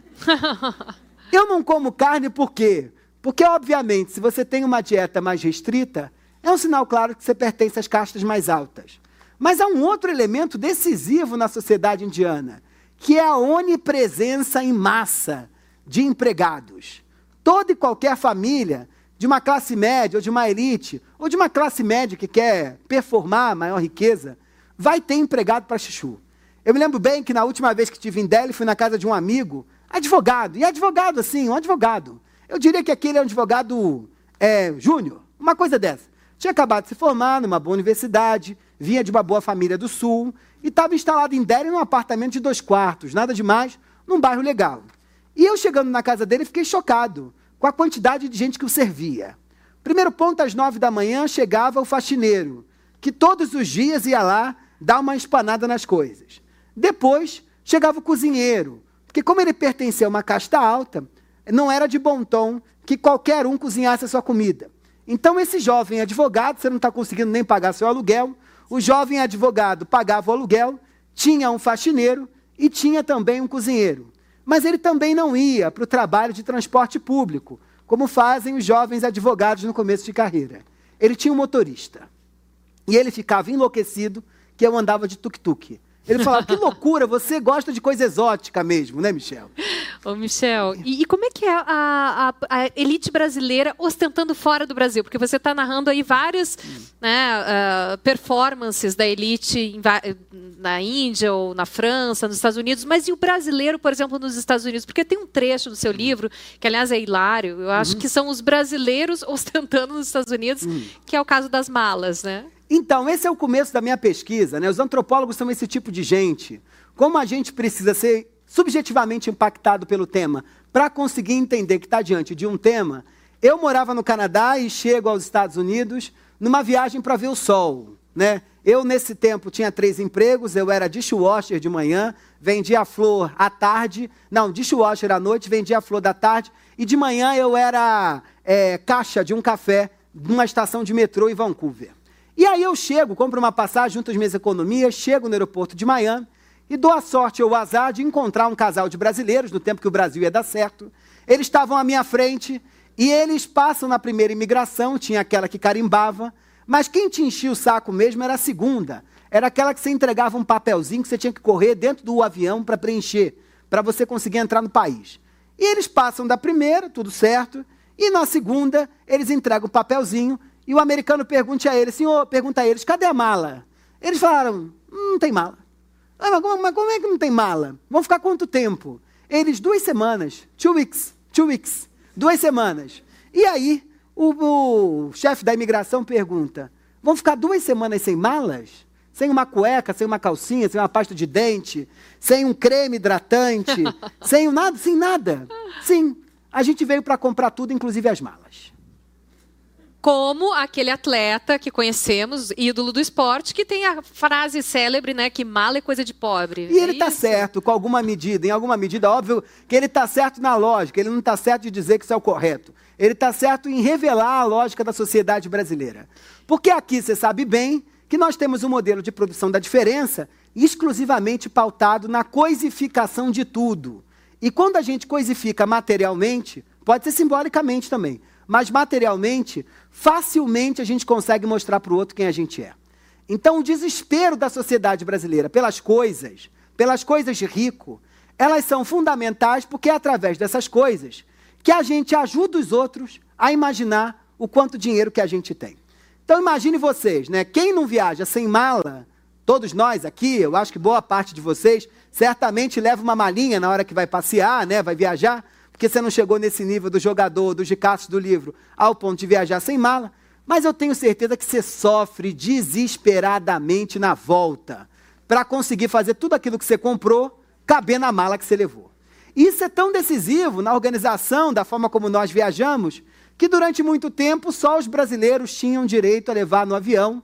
Eu não como carne por quê? Porque, obviamente, se você tem uma dieta mais restrita, é um sinal claro que você pertence às castas mais altas. Mas há um outro elemento decisivo na sociedade indiana, que é a onipresença em massa de empregados. Toda e qualquer família, de uma classe média, ou de uma elite, ou de uma classe média que quer performar maior riqueza, vai ter empregado para chuchu. Eu me lembro bem que na última vez que estive em Delhi, fui na casa de um amigo, advogado, e advogado assim, um advogado. Eu diria que aquele é um advogado júnior, uma coisa dessa. Tinha acabado de se formar numa boa universidade, vinha de uma boa família do Sul, e estava instalado em Delhi num apartamento de 2 quartos, nada demais, num bairro legal. E eu, chegando na casa dele, fiquei chocado com a quantidade de gente que o servia. Primeiro ponto, às 9 da manhã, chegava o faxineiro, que todos os dias ia lá dar uma espanada nas coisas. Depois, chegava o cozinheiro, porque como ele pertencia a uma casta alta, não era de bom tom que qualquer um cozinhasse a sua comida. Então, esse jovem advogado, você não está conseguindo nem pagar seu aluguel, o jovem advogado pagava o aluguel, tinha um faxineiro e tinha também um cozinheiro. Mas ele também não ia para o trabalho de transporte público, como fazem os jovens advogados no começo de carreira. Ele tinha um motorista. E ele ficava enlouquecido que eu andava de tuk-tuk. Ele falava, que loucura, você gosta de coisa exótica mesmo, né, Michel? Ô, Michel, e como é que é a elite brasileira ostentando fora do Brasil? Porque você está narrando aí várias performances da elite na Índia ou na França, nos Estados Unidos, mas e o brasileiro, por exemplo, nos Estados Unidos? Porque tem um trecho do seu livro, que aliás é hilário, eu acho que são os brasileiros ostentando nos Estados Unidos, que é o caso das malas, né? Então, esse é o começo da minha pesquisa, né? Os antropólogos são esse tipo de gente. Como a gente precisa ser subjetivamente impactado pelo tema para conseguir entender que está diante de um tema, eu morava no Canadá e chego aos Estados Unidos numa viagem para ver o sol. né? Eu, nesse tempo, tinha 3 empregos, eu era dishwasher de manhã, vendia flor à tarde, não, dishwasher à noite, vendia flor da tarde, e de manhã eu era caixa de um café numa estação de metrô em Vancouver. E aí eu chego, compro uma passagem junto às minhas economias, chego no aeroporto de Miami e dou a sorte ou o azar de encontrar um casal de brasileiros, no tempo que o Brasil ia dar certo. Eles estavam à minha frente e eles passam na primeira imigração, tinha aquela que carimbava, mas quem te enchia o saco mesmo era a segunda. Era aquela que você entregava um papelzinho que você tinha que correr dentro do avião para preencher, para você conseguir entrar no país. E eles passam da primeira, tudo certo, e na segunda eles entregam o papelzinho e o americano pergunta a eles, cadê a mala? Eles falaram, não tem mala. Mas como é que não tem mala? Vão ficar quanto tempo? Eles, 2 semanas, 2 weeks, 2 semanas. E aí, o chefe da imigração pergunta, vão ficar 2 semanas sem malas? Sem uma cueca, sem uma calcinha, sem uma pasta de dente, sem um creme hidratante, sem nada, sem nada. Sim, a gente veio para comprar tudo, inclusive as malas. Como aquele atleta que conhecemos, ídolo do esporte, que tem a frase célebre, né, que mala é coisa de pobre. E ele está certo, com alguma medida, em alguma medida, óbvio que ele está certo na lógica, ele não está certo de dizer que isso é o correto. Ele está certo em revelar a lógica da sociedade brasileira. Porque aqui, você sabe bem, que nós temos um modelo de produção da diferença exclusivamente pautado na coisificação de tudo. E quando a gente coisifica materialmente, pode ser simbolicamente também, mas materialmente, facilmente a gente consegue mostrar para o outro quem a gente é. Então, o desespero da sociedade brasileira pelas coisas de rico, elas são fundamentais porque é através dessas coisas que a gente ajuda os outros a imaginar o quanto dinheiro que a gente tem. Então, imagine vocês, né? Quem não viaja sem mala, todos nós aqui, eu acho que boa parte de vocês, certamente leva uma malinha na hora que vai passear, né? Vai viajar, porque você não chegou nesse nível do jogador, do Gicasso do livro, ao ponto de viajar sem mala, mas eu tenho certeza que você sofre desesperadamente na volta para conseguir fazer tudo aquilo que você comprou caber na mala que você levou. Isso é tão decisivo na organização da forma como nós viajamos, que durante muito tempo só os brasileiros tinham direito a levar no avião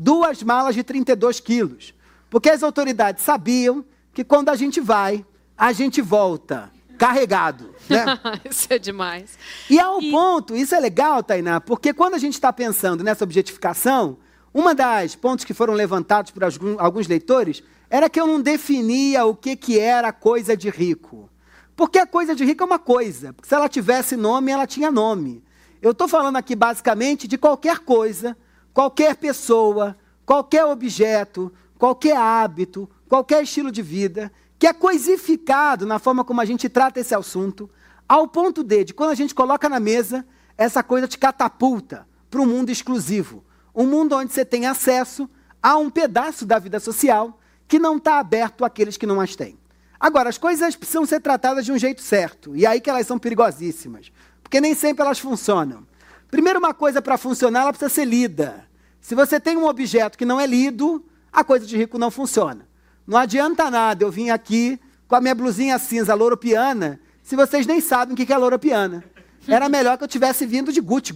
2 malas de 32 quilos, porque as autoridades sabiam que quando a gente vai, a gente volta carregado, né? Isso é demais. E ao ponto, isso é legal, Tainá, porque quando a gente está pensando nessa objetificação, uma das pontos que foram levantados por alguns leitores era que eu não definia o que era coisa de rico. Porque a coisa de rico é uma coisa, porque se ela tivesse nome, ela tinha nome. Eu estou falando aqui basicamente de qualquer coisa, qualquer pessoa, qualquer objeto, qualquer hábito, qualquer estilo de vida, que é coisificado na forma como a gente trata esse assunto, ao ponto de quando a gente coloca na mesa, essa coisa te catapulta para um mundo exclusivo. Um mundo onde você tem acesso a um pedaço da vida social que não está aberto àqueles que não as têm. Agora, as coisas precisam ser tratadas de um jeito certo, e aí que elas são perigosíssimas, porque nem sempre elas funcionam. Primeiro, uma coisa para funcionar, ela precisa ser lida. Se você tem um objeto que não é lido, a coisa de rico não funciona. Não adianta nada eu vim aqui com a minha blusinha cinza loropiana, se vocês nem sabem o que é loropiana. Era melhor que eu tivesse vindo de Gucci,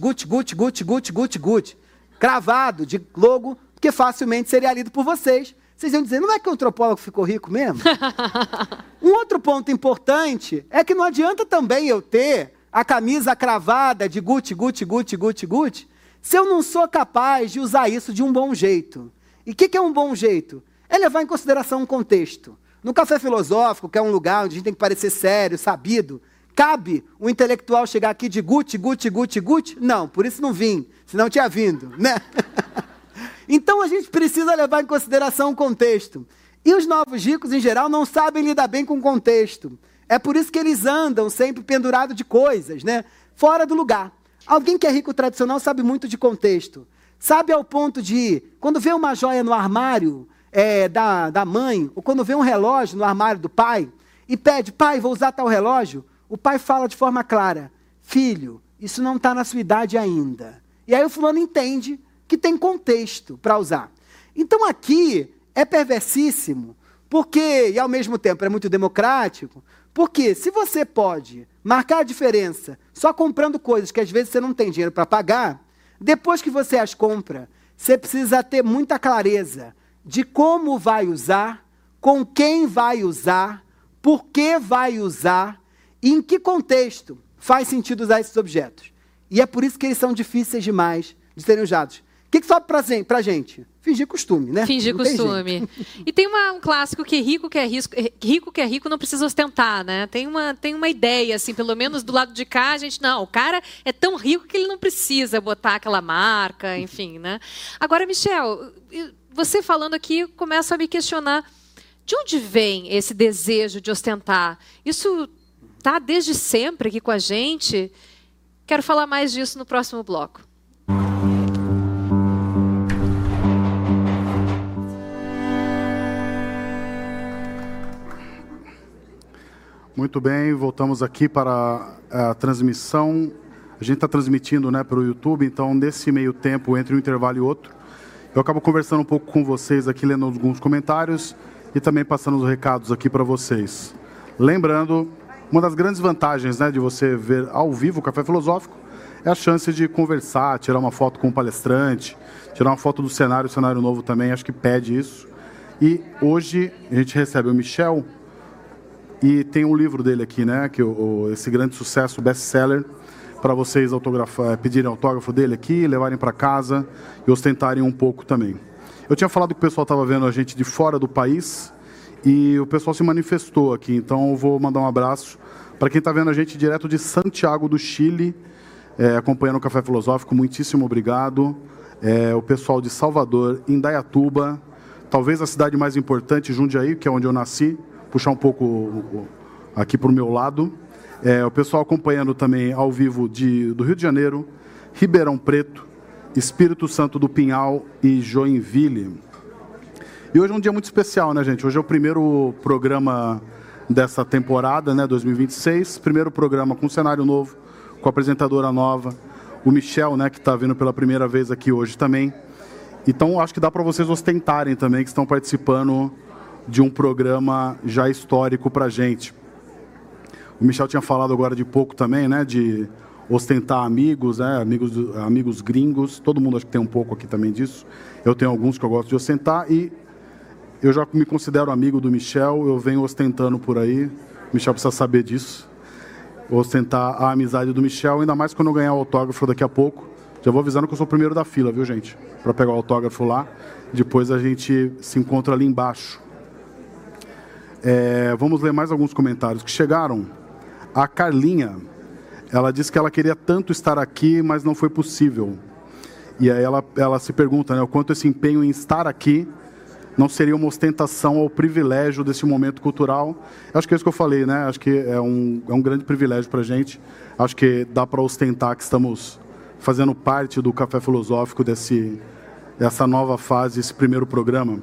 cravado de logo, porque facilmente seria lido por vocês. Vocês iam dizer, não é que o antropólogo ficou rico mesmo? Um outro ponto importante é que não adianta também eu ter a camisa cravada de Gucci, se eu não sou capaz de usar isso de um bom jeito. E o que é um bom jeito? É levar em consideração um contexto. No Café Filosófico, que é um lugar onde a gente tem que parecer sério, sabido, cabe o intelectual chegar aqui de Gucci? Não, por isso não vim, senão tinha vindo, né? Então a gente precisa levar em consideração o contexto. E os novos ricos, em geral, não sabem lidar bem com o contexto. É por isso que eles andam sempre pendurados de coisas, né? Fora do lugar. Alguém que é rico tradicional sabe muito de contexto. Sabe ao ponto de, quando vê uma joia no armário da mãe, ou quando vê um relógio no armário do pai, e pede, pai, vou usar tal relógio, o pai fala de forma clara, filho, isso não está na sua idade ainda. E aí o fulano entende que tem contexto para usar. Então aqui é perversissimo, porque, e ao mesmo tempo é muito democrático, porque se você pode marcar a diferença só comprando coisas que às vezes você não tem dinheiro para pagar, depois que você as compra, você precisa ter muita clareza de como vai usar, com quem vai usar, por que vai usar e em que contexto faz sentido usar esses objetos. E é por isso que eles são difíceis demais de serem usados. O que sobra pra gente? Fingir costume, né? Fingir costume. E tem um clássico que rico que é rico não precisa ostentar, né? Tem uma ideia, assim, pelo menos do lado de cá, a gente, não, o cara é tão rico que ele não precisa botar aquela marca, enfim, né? Agora, Michel, você falando aqui, começa a me questionar, de onde vem esse desejo de ostentar? Isso tá desde sempre aqui com a gente? Quero falar mais disso no próximo bloco. Muito bem, voltamos aqui para a transmissão. A gente está transmitindo, né, para o YouTube, então nesse meio tempo, entre um intervalo e outro, eu acabo conversando um pouco com vocês aqui, lendo alguns comentários e também passando os recados aqui para vocês. Lembrando, uma das grandes vantagens, né, de você ver ao vivo o Café Filosófico é a chance de conversar, tirar uma foto com o palestrante, tirar uma foto do cenário, o cenário novo também, acho que pede isso. E hoje a gente recebe o Michel, e tem um livro dele aqui, né, que esse grande sucesso, best-seller, para vocês pedirem autógrafo dele aqui, levarem para casa e ostentarem um pouco também. Eu tinha falado que o pessoal estava vendo a gente de fora do país e o pessoal se manifestou aqui, então eu vou mandar um abraço para quem está vendo a gente direto de Santiago do Chile, acompanhando o Café Filosófico, muitíssimo obrigado. O pessoal de Salvador, Indaiatuba, talvez a cidade mais importante, Jundiaí, que é onde eu nasci, puxar um pouco aqui para o meu lado. O pessoal acompanhando também ao vivo do Rio de Janeiro, Ribeirão Preto, Espírito Santo do Pinhal e Joinville. E hoje é um dia muito especial, né, gente? Hoje é o primeiro programa dessa temporada, né, 2026. Primeiro programa com cenário novo, com apresentadora nova, o Michel, né, que está vindo pela primeira vez aqui hoje também. Então, acho que dá para vocês ostentarem também, que estão participando de um programa já histórico para a gente. O Michel tinha falado agora de pouco também, né, de ostentar amigos, né, amigos gringos, todo mundo acho que tem um pouco aqui também disso. Eu tenho alguns que eu gosto de ostentar e eu já me considero amigo do Michel, eu venho ostentando por aí, o Michel precisa saber disso, ostentar a amizade do Michel, ainda mais quando eu ganhar o autógrafo daqui a pouco. Já vou avisando que eu sou o primeiro da fila, viu, gente? Para pegar o autógrafo lá, depois a gente se encontra ali embaixo. Vamos ler mais alguns comentários que chegaram. A Carlinha, ela disse que ela queria tanto estar aqui, mas não foi possível. E aí ela se pergunta, né, o quanto esse empenho em estar aqui não seria uma ostentação ao privilégio desse momento cultural. Acho que é isso que eu falei, né? Acho que é um grande privilégio para a gente. Acho que dá para ostentar que estamos fazendo parte do Café Filosófico dessa nova fase, esse primeiro programa.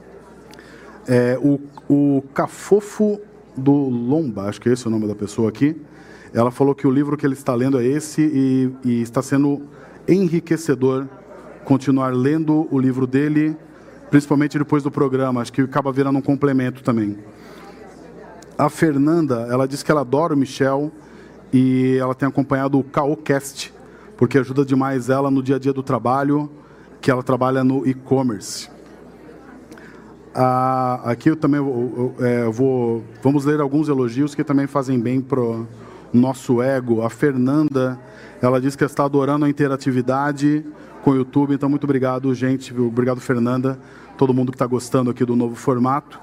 O Cafofo do Lomba, acho que é esse o nome da pessoa aqui, ela falou que o livro que ele está lendo é esse e está sendo enriquecedor continuar lendo o livro dele, principalmente depois do programa, acho que acaba virando um complemento também. A Fernanda, ela disse que ela adora o Michel e ela tem acompanhado o KOcast, porque ajuda demais ela no dia a dia do trabalho, que ela trabalha no e-commerce. Aqui eu também vamos ler alguns elogios que também fazem bem para o nosso ego. A Fernanda, ela diz que está adorando a interatividade com o YouTube, então muito obrigado, gente. Obrigado, Fernanda, todo mundo que está gostando aqui do novo formato.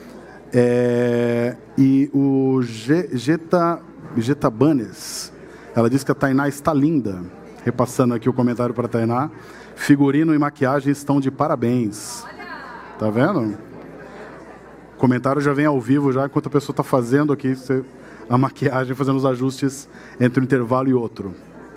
E o Geta Banes, ela diz que a Tainá está linda. Repassando aqui o comentário para a Tainá. Figurino e maquiagem estão de parabéns. Tá vendo? O comentário já vem ao vivo, já enquanto a pessoa está fazendo aqui a maquiagem, fazendo os ajustes entre um intervalo e outro.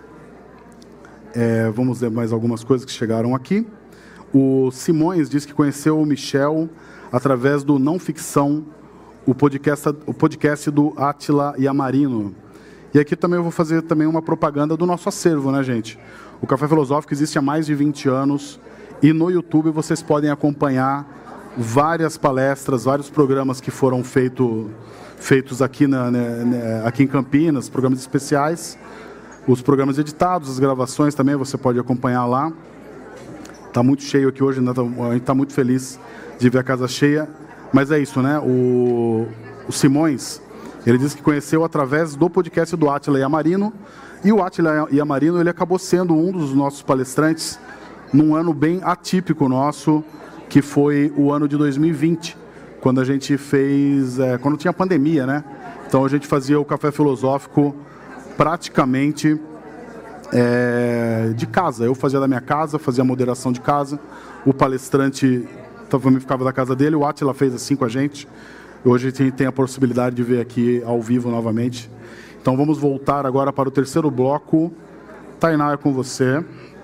Vamos ver mais algumas coisas que chegaram aqui. O Simões diz que conheceu o Michel através do Não Ficção, o podcast do Átila Yamarino. E aqui também eu vou fazer também uma propaganda do nosso acervo, né, gente? O Café Filosófico existe há mais de 20 anos e no YouTube vocês podem acompanhar várias palestras, vários programas que foram feitos aqui, aqui em Campinas, programas especiais, os programas editados, as gravações também você pode acompanhar lá. Está muito cheio aqui hoje, né? A gente está muito feliz de ver a casa cheia. Mas é isso, né? O Simões, ele disse que conheceu através do podcast do Átila Yamarino. E o Átila Yamarino, ele acabou sendo um dos nossos palestrantes num ano bem atípico nosso, que foi o ano de 2020, quando a gente fez, quando tinha pandemia, né? Então a gente fazia o Café Filosófico praticamente de casa. Eu fazia da minha casa, fazia a moderação de casa, o palestrante também ficava da casa dele, o Átila fez assim com a gente. Hoje a gente tem a possibilidade de ver aqui ao vivo novamente. Então vamos voltar agora para o terceiro bloco. Tainá, é com você.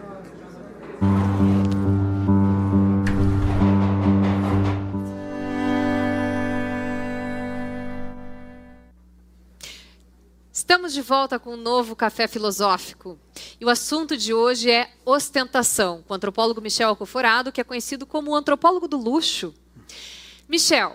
Estamos de volta com um novo Café Filosófico. E o assunto de hoje é ostentação, com o antropólogo Michel Alcoforado, que é conhecido como o antropólogo do luxo. Michel,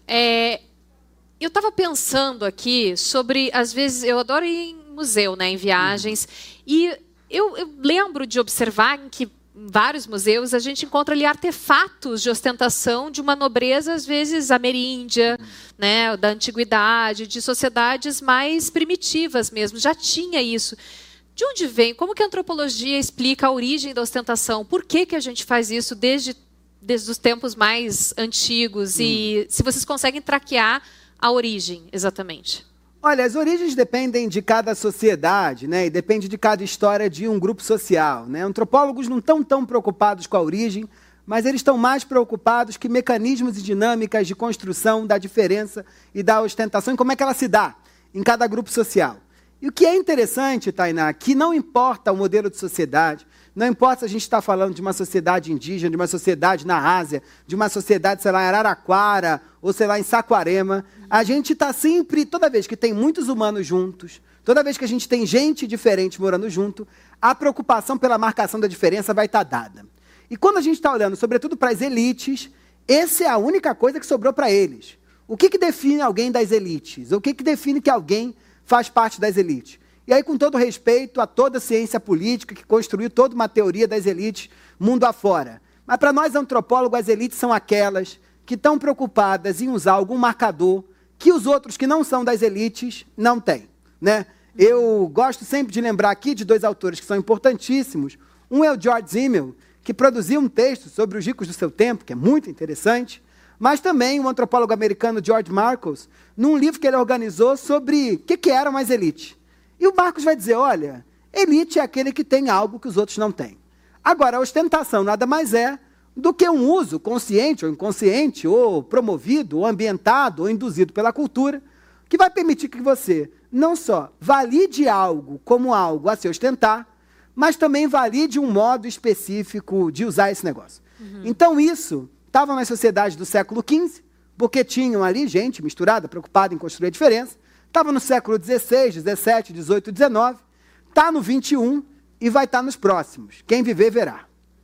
eu estava pensando aqui sobre, às vezes, eu adoro ir em museu, né, em viagens, e eu lembro de observar que em vários museus a gente encontra ali artefatos de ostentação de uma nobreza, às vezes, ameríndia, né, da antiguidade, de sociedades mais primitivas mesmo. Já tinha isso. De onde vem? Como que a antropologia explica a origem da ostentação? Por que a gente faz isso desde os tempos mais antigos? E se vocês conseguem traquear a origem, exatamente? Olha, as origens dependem de cada sociedade, né? E depende de cada história de um grupo social, né? Antropólogos não estão tão preocupados com a origem, mas eles estão mais preocupados com mecanismos e dinâmicas de construção da diferença e da ostentação e como é que ela se dá em cada grupo social. E o que é interessante, Tainá, que não importa o modelo de sociedade, não importa se a gente está falando de uma sociedade indígena, de uma sociedade na Ásia, de uma sociedade, sei lá, em Araraquara, ou sei lá, em Saquarema, a gente está sempre, toda vez que tem muitos humanos juntos, toda vez que a gente tem gente diferente morando junto, a preocupação pela marcação da diferença vai estar dada. E quando a gente está olhando, sobretudo para as elites, essa é a única coisa que sobrou para eles. O que define alguém das elites? O que define que alguém faz parte das elites? E aí, com todo respeito a toda a ciência política que construiu toda uma teoria das elites mundo afora. Mas para nós antropólogos, as elites são aquelas que estão preocupadas em usar algum marcador que os outros que não são das elites não têm, né? Eu gosto sempre de lembrar aqui de dois autores que são importantíssimos. Um é o George Simmel, que produziu um texto sobre os ricos do seu tempo, que é muito interessante, mas também o antropólogo americano George Marcus, num livro que ele organizou sobre o que eram as elites. E o Marcos vai dizer, olha, elite é aquele que tem algo que os outros não têm. Agora, a ostentação nada mais é do que um uso consciente ou inconsciente, ou promovido, ou ambientado, ou induzido pela cultura, que vai permitir que você não só valide algo como algo a se ostentar, mas também valide um modo específico de usar esse negócio. Então, isso estava nas sociedades do século XV, porque tinham ali gente misturada, preocupada em construir a diferença. Estava no século XVI, XVII, XVIII, XIX, está no XXI e vai estar nos próximos. Quem viver, verá.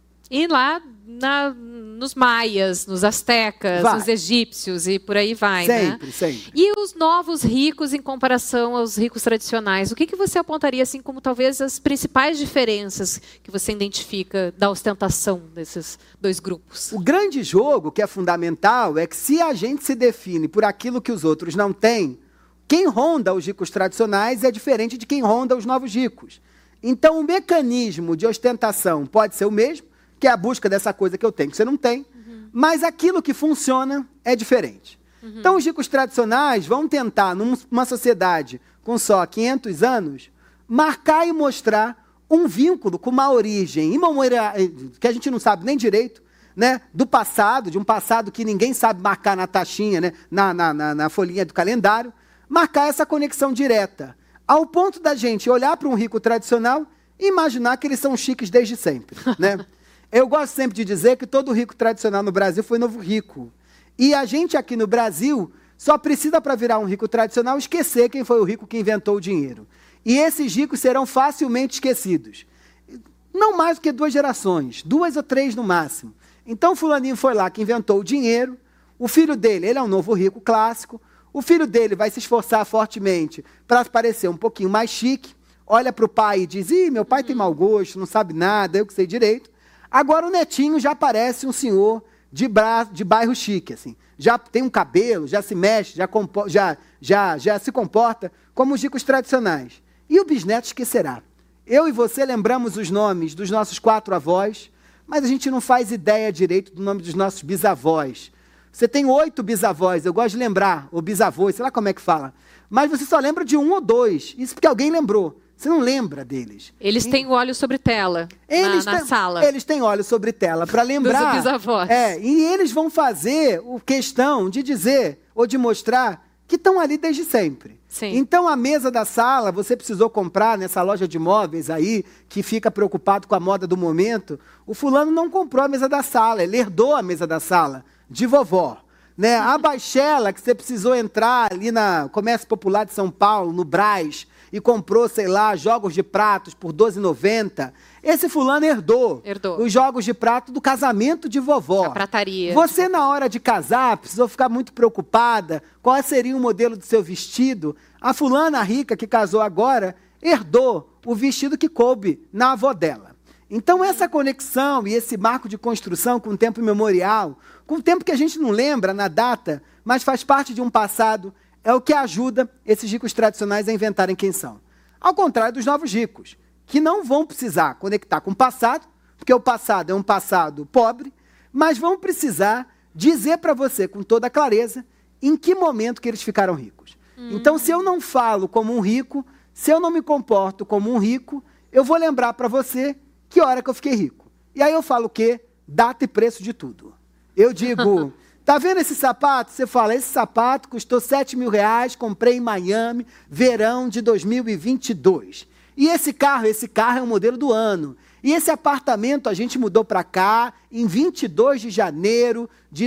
E lá nos maias, nos astecas, nos egípcios e por aí vai, sempre, né? Sempre. E os novos ricos em comparação aos ricos tradicionais? O que você apontaria assim como talvez as principais diferenças que você identifica da ostentação desses dois grupos? O grande jogo, que é fundamental, é que se a gente se define por aquilo que os outros não têm, quem ronda os ricos tradicionais é diferente de quem ronda os novos ricos. Então, o mecanismo de ostentação pode ser o mesmo, que é a busca dessa coisa que eu tenho, que você não tem, mas aquilo que funciona é diferente. Então, os ricos tradicionais vão tentar, numa sociedade com só 500 anos, marcar e mostrar um vínculo com uma origem, que a gente não sabe nem direito, né, do passado, de um passado que ninguém sabe marcar na taxinha, né, na folhinha do calendário, marcar essa conexão direta, ao ponto da gente olhar para um rico tradicional e imaginar que eles são chiques desde sempre, né? Eu gosto sempre de dizer que todo rico tradicional no Brasil foi novo rico. E a gente aqui no Brasil só precisa, para virar um rico tradicional, esquecer quem foi o rico que inventou o dinheiro. E esses ricos serão facilmente esquecidos. Não mais do que 2 gerações, 2 ou 3 no máximo. Então, fulaninho foi lá que inventou o dinheiro, o filho dele, ele é um novo rico clássico, o filho dele vai se esforçar fortemente para parecer um pouquinho mais chique, olha para o pai e diz, meu pai tem mau gosto, não sabe nada, eu que sei direito. Agora o netinho já parece um senhor de bairro chique, assim. Já tem um cabelo, já se mexe, já se comporta como os ricos tradicionais. E o bisneto esquecerá. Eu e você lembramos os nomes dos nossos 4 avós, mas a gente não faz ideia direito do nome dos nossos bisavós. Você tem 8 bisavós, eu gosto de lembrar, ou bisavós, sei lá como é que fala. Mas você só lembra de 1 ou 2. Isso porque alguém lembrou. Você não lembra deles. Eles têm óleo sobre tela na sala. Eles têm óleo sobre tela para lembrar. Dos bisavós. E eles vão fazer questão de dizer ou de mostrar que estão ali desde sempre. Sim. Então, a mesa da sala, você precisou comprar nessa loja de móveis aí, que fica preocupado com a moda do momento. O fulano não comprou a mesa da sala, ele herdou a mesa da sala de vovó. Né? A baixela que você precisou entrar ali na Comércio Popular de São Paulo, no Brás, e comprou, sei lá, jogos de pratos por R$12,90. Esse fulano herdou os jogos de prato do casamento de vovó. A prataria. Você, na hora de casar, precisou ficar muito preocupada qual seria o modelo do seu vestido. A fulana rica que casou agora herdou o vestido que coube na avó dela. Então, essa conexão e esse marco de construção com o tempo imemorial, com o tempo que a gente não lembra na data, mas faz parte de um passado, é o que ajuda esses ricos tradicionais a inventarem quem são. Ao contrário dos novos ricos, que não vão precisar conectar com o passado, porque o passado é um passado pobre, mas vão precisar dizer para você com toda clareza em que momento que eles ficaram ricos. Então, se eu não falo como um rico, se eu não me comporto como um rico, eu vou lembrar para você que hora que eu fiquei rico. E aí eu falo o quê? Data e preço de tudo. Eu digo... Tá vendo esse sapato? Você fala, esse sapato custou R$7.000, comprei em Miami, verão de 2022. E esse carro é o modelo do ano. E esse apartamento a gente mudou para cá em 22 de janeiro de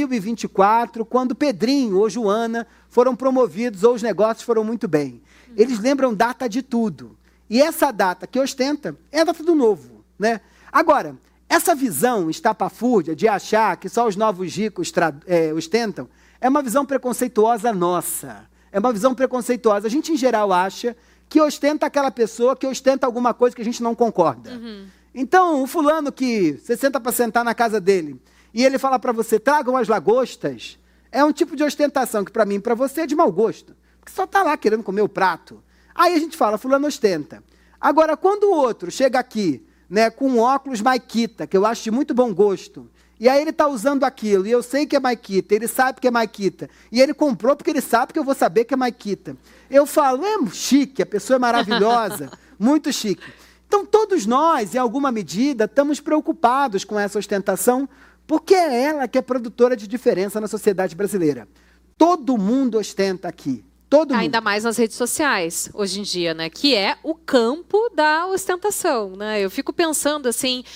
2024, quando Pedrinho ou Joana foram promovidos ou os negócios foram muito bem. Eles lembram data de tudo. E essa data que ostenta é a data do novo, né? Agora... essa visão estapafúrdia de achar que só os novos ricos ostentam é uma visão preconceituosa nossa. É uma visão preconceituosa. A gente, em geral, acha que ostenta aquela pessoa que ostenta alguma coisa que a gente não concorda. Então, o fulano que você senta para sentar na casa dele e ele fala para você, tragam as lagostas, é um tipo de ostentação que para mim e para você é de mau gosto. Porque só está lá querendo comer o prato. Aí a gente fala, fulano ostenta. Agora, quando o outro chega aqui, né, com um óculos Maikita, que eu acho de muito bom gosto, e aí ele está usando aquilo, e eu sei que é Maikita, ele sabe que é Maikita, e ele comprou porque ele sabe que eu vou saber que é Maikita. Eu falo, é chique, a pessoa é maravilhosa, muito chique. Então, todos nós, em alguma medida, estamos preocupados com essa ostentação, porque é ela que é produtora de diferença na sociedade brasileira. Todo mundo ostenta aqui. Ainda mais nas redes sociais, hoje em dia, né? Que é o campo da ostentação, né? Eu fico pensando, assim,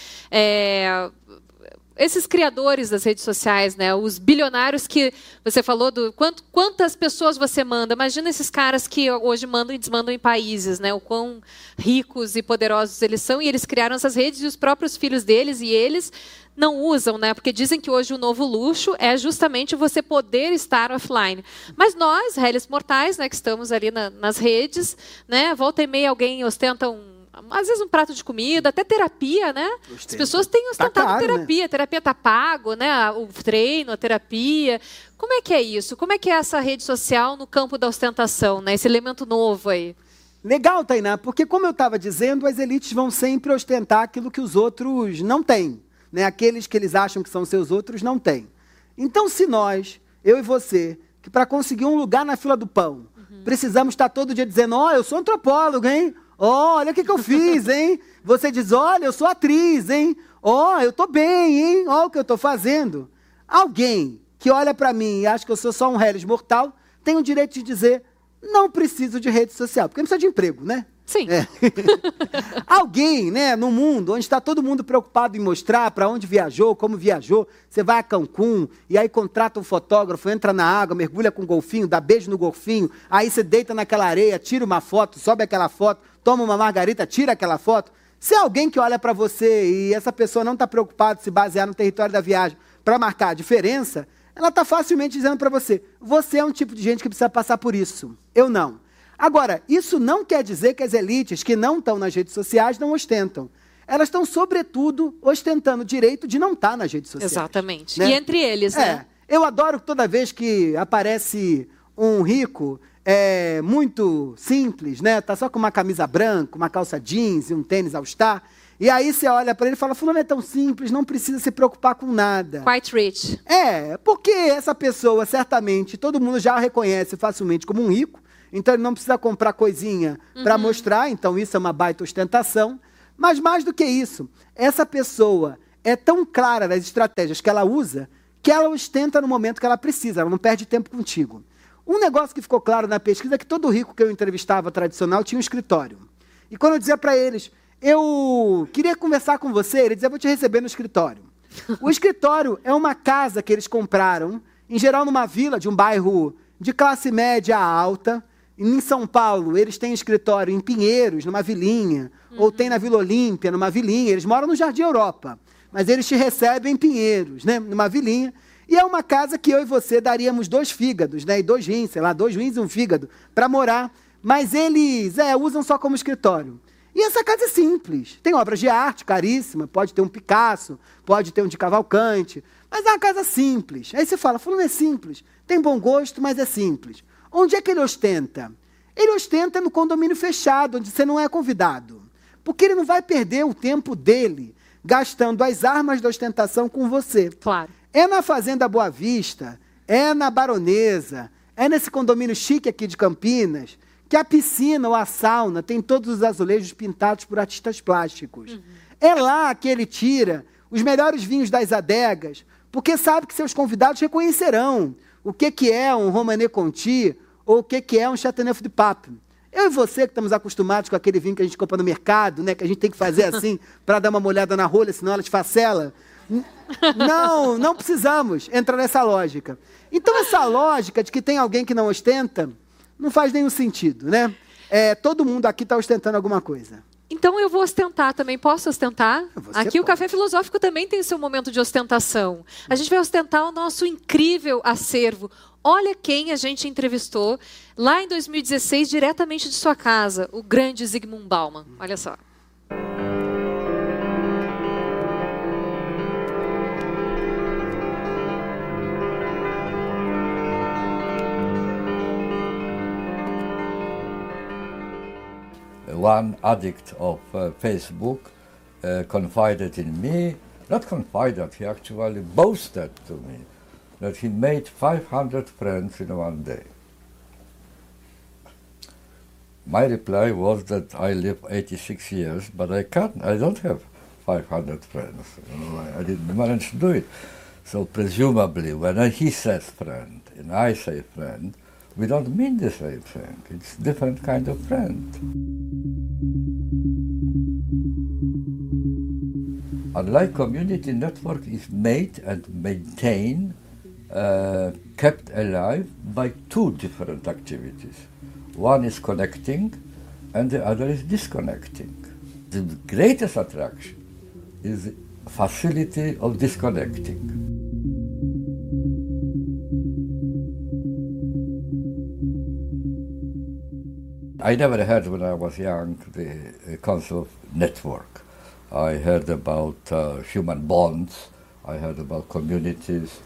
esses criadores das redes sociais, né? Os bilionários que você falou, quantas pessoas você manda. Imagina esses caras que hoje mandam e desmandam em países, né? O quão ricos e poderosos eles são. E eles criaram essas redes e os próprios filhos deles e eles... não usam, né? Porque dizem que hoje o novo luxo é justamente você poder estar offline. Mas nós, réis mortais, né, que estamos ali nas redes, né? Volta e meia alguém ostenta às vezes um prato de comida, até terapia, né? Ostenta. As pessoas têm ostentado caro, terapia. Né? A terapia está pago, né? O treino, a terapia. Como é que é isso? Como é que é essa rede social no campo da ostentação, né? Esse elemento novo aí. Legal, Tainá, porque como eu estava dizendo, as elites vão sempre ostentar aquilo que os outros não têm. Né? Aqueles que eles acham que são seus outros não têm. Então, se nós, eu e você, que para conseguir um lugar na fila do pão, precisamos estar todo dia dizendo, eu sou antropólogo, hein? Olha o que eu fiz, hein? Você diz, olha, eu sou atriz, hein? Eu estou bem, hein? Olha o que eu estou fazendo. Alguém que olha para mim e acha que eu sou só um réis mortal, tem o direito de dizer, não preciso de rede social, porque não precisa de emprego, né? Sim. Alguém, né, no mundo, onde está todo mundo preocupado em mostrar para onde viajou, como viajou, você vai a Cancún, e aí contrata um fotógrafo, entra na água, mergulha com o golfinho, dá beijo no golfinho, aí você deita naquela areia, tira uma foto, sobe aquela foto, toma uma margarita, tira aquela foto. Se é alguém que olha para você e essa pessoa não está preocupada em se basear no território da viagem para marcar a diferença, ela está facilmente dizendo para você, você é um tipo de gente que precisa passar por isso, eu não. Agora, isso não quer dizer que as elites que não estão nas redes sociais não ostentam. elas estão, sobretudo, ostentando o direito de não estar nas redes sociais. Exatamente. Né? E entre eles, né? Eu adoro toda vez que aparece um rico muito simples, né? Tá só com uma camisa branca, uma calça jeans e um tênis All-Star. E aí você olha para ele e fala, fulano é tão simples, não precisa se preocupar com nada. Quite rich. Porque essa pessoa, certamente, todo mundo já a reconhece facilmente como um rico, então ele não precisa comprar coisinha para mostrar, então isso é uma baita ostentação. Mas mais do que isso, essa pessoa é tão clara das estratégias que ela usa, que ela ostenta no momento que ela precisa, ela não perde tempo contigo. Um negócio que ficou claro na pesquisa é que todo rico que eu entrevistava tradicional tinha um escritório. E quando eu dizia para eles, eu queria conversar com você, ele dizia, vou te receber no escritório. O escritório é uma casa que eles compraram, em geral numa vila de um bairro de classe média alta. Em São Paulo, eles têm escritório em Pinheiros, numa vilinha, ou tem na Vila Olímpia, numa vilinha. Eles moram no Jardim Europa, mas eles te recebem em Pinheiros, né, numa vilinha. E é uma casa que eu e você daríamos 2 fígados, né, e 2 rins, sei lá, 2 rins e um fígado, para morar. Mas eles usam só como escritório. E essa casa é simples. Tem obras de arte caríssima, pode ter um Picasso, pode ter um de Cavalcante, mas é uma casa simples. Aí você fala, fulano é simples, tem bom gosto, mas é simples. Onde é que ele ostenta? Ele ostenta no condomínio fechado, onde você não é convidado. Porque ele não vai perder o tempo dele gastando as armas da ostentação com você. Claro. É na Fazenda Boa Vista, é na Baronesa, é nesse condomínio chique aqui de Campinas, que a piscina ou a sauna tem todos os azulejos pintados por artistas plásticos. É lá que ele tira os melhores vinhos das adegas, porque sabe que seus convidados reconhecerão o que é um Romanée Conti ou o que é um Chateauneuf du Pape. Eu e você que estamos acostumados com aquele vinho que a gente compra no mercado, né, que a gente tem que fazer assim para dar uma molhada na rolha, senão ela esfacela. Não precisamos entrar nessa lógica. Então essa lógica de que tem alguém que não ostenta não faz nenhum sentido, né? Todo mundo aqui está ostentando alguma coisa. Então eu vou ostentar também. Posso ostentar? Você Aqui pode. o Café Filosófico também tem o seu momento de ostentação. A gente vai ostentar o nosso incrível acervo. Olha quem a gente entrevistou lá em 2016, diretamente de sua casa, o grande Zygmunt Bauman. Olha só. One addict of Facebook confided in me, not confided, he actually boasted to me that he made 500 friends in one day. My reply was that I live 86 years, but I don't have 500 friends. I didn't manage to do it. So presumably when he says friend and I say friend, we don't mean the same thing. It's different kind of friend. Unlike community, network is made and maintained, kept alive by 2 different activities. One is connecting and the other is disconnecting. The greatest attraction is the facility of disconnecting. I never heard when I was young the concept of network. I heard about human bonds, I heard about communities,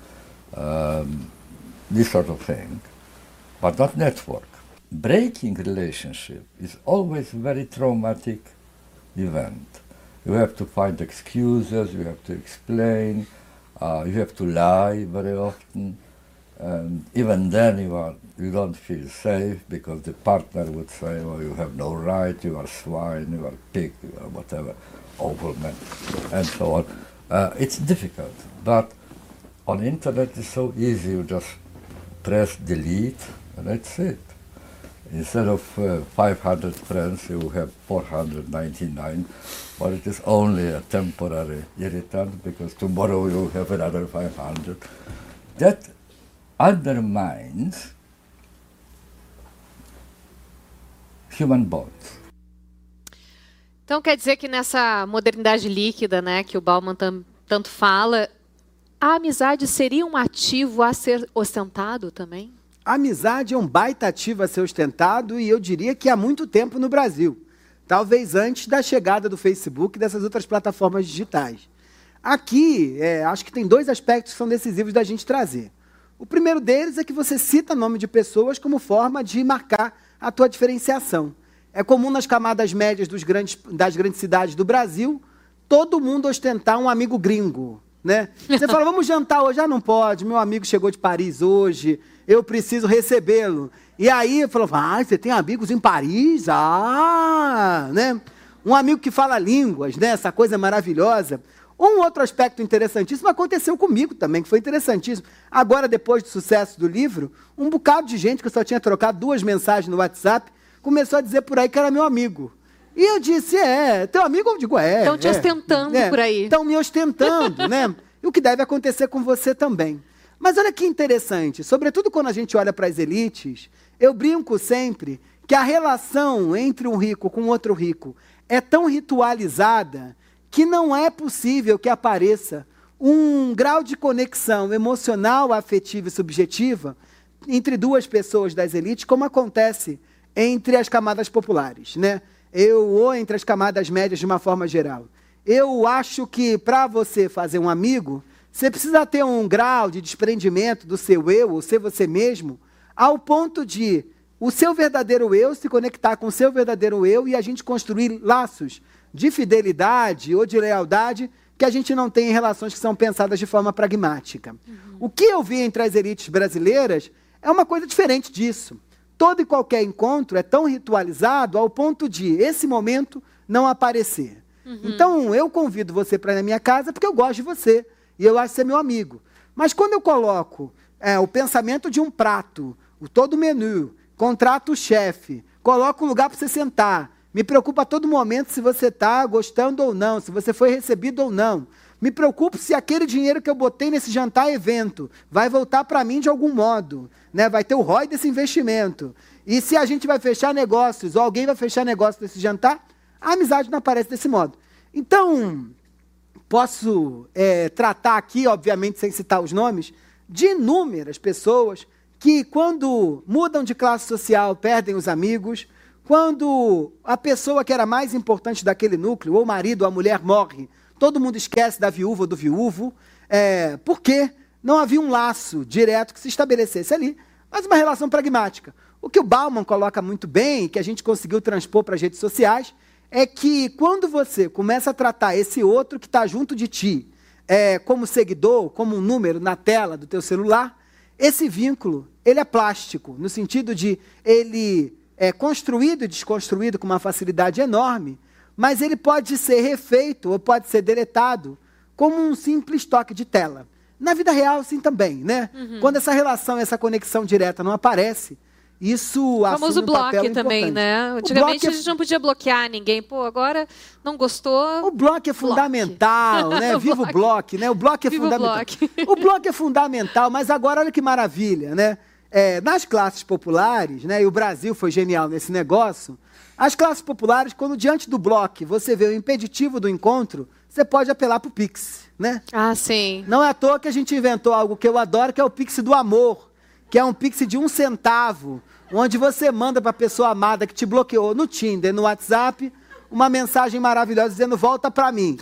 this sort of thing, but not network. Breaking relationship is always a very traumatic event. You have to find excuses, you have to explain, you have to lie very often. And even then you don't feel safe because the partner would say, well, you have no right, you are swine, you are pig, you are whatever, awful man, and so on. It's difficult, but on the internet it's so easy, you just press delete and that's it. Instead of 500 friends, you have 499, but it is only a temporary irritant because tomorrow you have another 500. That undermines human bonds. Então quer dizer que nessa modernidade líquida, né, que o Bauman tanto fala, a amizade seria um ativo a ser ostentado também? A amizade é um baita ativo a ser ostentado e eu diria que há muito tempo no Brasil. talvez antes da chegada do Facebook e dessas outras plataformas digitais. Aqui, acho que tem 2 aspectos que são decisivos da gente trazer. O primeiro deles é que você cita nome de pessoas como forma de marcar a tua diferenciação. É comum nas camadas médias das grandes cidades do Brasil, todo mundo ostentar um amigo gringo, né? Você fala, vamos jantar hoje? Ah, não pode, meu amigo chegou de Paris hoje, eu preciso recebê-lo. E aí, falou, você tem amigos em Paris? Ah, né? Um amigo que fala línguas, né? Essa coisa maravilhosa. Um outro aspecto interessantíssimo aconteceu comigo também, que foi interessantíssimo. Agora, depois do sucesso do livro, um bocado de gente que eu só tinha trocado 2 mensagens no WhatsApp, começou a dizer por aí que era meu amigo. E eu disse, teu amigo? Eu digo, Estão te ostentando por aí. Estão me ostentando, né? E o que deve acontecer com você também. Mas olha que interessante, sobretudo quando a gente olha para as elites, eu brinco sempre que a relação entre um rico com outro rico é tão ritualizada que não é possível que apareça um grau de conexão emocional, afetiva e subjetiva entre 2 pessoas das elites, como acontece entre as camadas populares, né? Ou entre as camadas médias de uma forma geral. Eu acho que para você fazer um amigo, você precisa ter um grau de desprendimento do seu eu, ou ser você mesmo, ao ponto de o seu verdadeiro eu se conectar com o seu verdadeiro eu e a gente construir laços de fidelidade ou de lealdade que a gente não tem em relações que são pensadas de forma pragmática. O que eu vi entre as elites brasileiras é uma coisa diferente disso. Todo e qualquer encontro é tão ritualizado ao ponto de esse momento não aparecer. Então, eu convido você para ir na minha casa porque eu gosto de você e eu acho que você é meu amigo. Mas quando eu coloco o pensamento de um prato, todo o menu, contrato o chefe, coloco um lugar para você sentar, me preocupa a todo momento se você está gostando ou não, se você foi recebido ou não. Me preocupo se aquele dinheiro que eu botei nesse jantar-evento vai voltar para mim de algum modo, né? Vai ter o ROI desse investimento. E se a gente vai fechar negócios, ou alguém vai fechar negócio desse jantar, a amizade não aparece desse modo. Então, posso tratar aqui, obviamente sem citar os nomes, de inúmeras pessoas que, quando mudam de classe social, perdem os amigos, quando a pessoa que era mais importante daquele núcleo, ou o marido ou a mulher, morre, todo mundo esquece da viúva ou do viúvo, porque não havia um laço direto que se estabelecesse ali, mas uma relação pragmática. O que o Bauman coloca muito bem, que a gente conseguiu transpor para as redes sociais, é que quando você começa a tratar esse outro que está junto de ti como seguidor, como um número na tela do teu celular, esse vínculo ele é plástico, no sentido de ele é construído e desconstruído com uma facilidade enorme, mas ele pode ser refeito ou pode ser deletado como um simples toque de tela. Na vida real, sim, também, né? Quando essa relação, essa conexão direta não aparece, isso assume um papel importante. Também, né? Antigamente a gente não podia bloquear ninguém. Pô, agora não gostou. O bloco é fundamental, né? Viva o bloco, né? O bloco é fundamental. O bloco é fundamental, mas agora olha que maravilha, né? Nas classes populares, né? E o Brasil foi genial nesse negócio. As classes populares, quando diante do bloco você vê o impeditivo do encontro, você pode apelar para o Pix, né? Ah, sim. Não é à toa que a gente inventou algo que eu adoro, que é o Pix do amor, que é um Pix de 1 centavo, onde você manda para a pessoa amada que te bloqueou no Tinder, no WhatsApp, uma mensagem maravilhosa dizendo, volta para mim.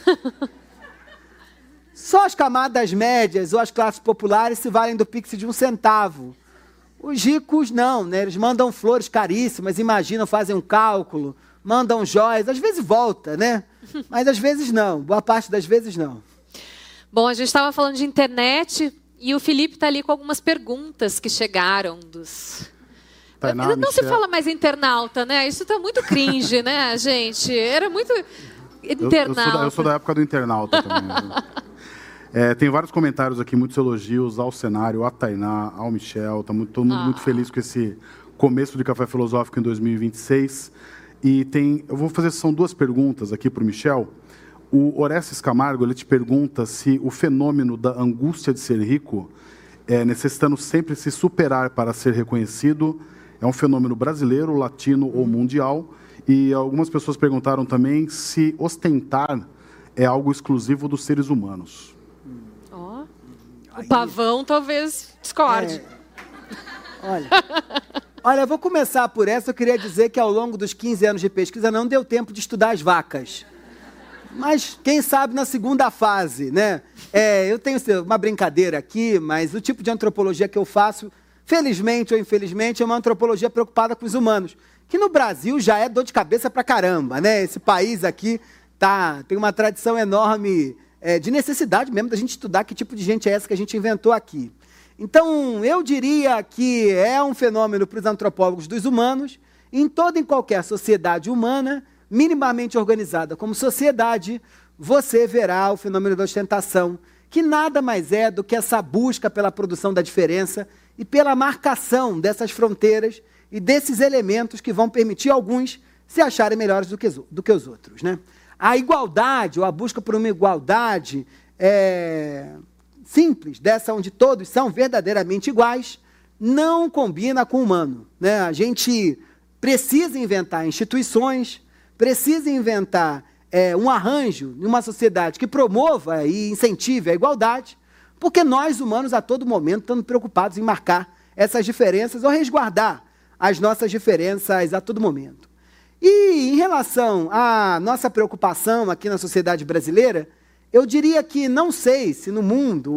Só as camadas médias ou as classes populares se valem do Pix de 1 centavo. Os ricos não, né? Eles mandam flores caríssimas, imaginam, fazem um cálculo, mandam joias, às vezes volta, né? Mas às vezes não, boa parte das vezes não. Bom, a gente estava falando de internet e o Felipe está ali com algumas perguntas que chegaram dos... Tainá, não se fala mais internauta, né? Isso está muito cringe, né, gente? Era muito internauta. Eu sou da época do internauta também. Tem vários comentários aqui, muitos elogios ao cenário, à Tainá, ao Michel. Todo mundo muito feliz com esse começo de Café Filosófico em 2026. E eu vou fazer, são 2 perguntas aqui para o Michel. O Orestes Camargo, ele te pergunta se o fenômeno da angústia de ser rico, necessitando sempre se superar para ser reconhecido, é um fenômeno brasileiro, latino ou mundial. E algumas pessoas perguntaram também se ostentar é algo exclusivo dos seres humanos. O Pavão talvez discorde. Olha, Olha, eu vou começar por essa. Eu queria dizer que ao longo dos 15 anos de pesquisa não deu tempo de estudar as vacas. Mas quem sabe na segunda fase, né? Eu tenho uma brincadeira aqui, mas o tipo de antropologia que eu faço, felizmente ou infelizmente, é uma antropologia preocupada com os humanos. Que no Brasil já é dor de cabeça pra caramba, né? Esse país aqui tem uma tradição enorme de necessidade mesmo da gente estudar que tipo de gente é essa que a gente inventou aqui. Então, eu diria que é um fenômeno para os antropólogos dos humanos, em toda e qualquer sociedade humana, minimamente organizada como sociedade, você verá o fenômeno da ostentação, que nada mais é do que essa busca pela produção da diferença e pela marcação dessas fronteiras e desses elementos que vão permitir alguns se acharem melhores do que os outros, né? A igualdade, ou a busca por uma igualdade simples, dessa onde todos são verdadeiramente iguais, não combina com o humano, né? A gente precisa inventar instituições, precisa inventar um arranjo em uma sociedade que promova e incentive a igualdade, porque nós, humanos, a todo momento, estamos preocupados em marcar essas diferenças ou resguardar as nossas diferenças a todo momento. E em relação à nossa preocupação aqui na sociedade brasileira, eu diria que não sei se no mundo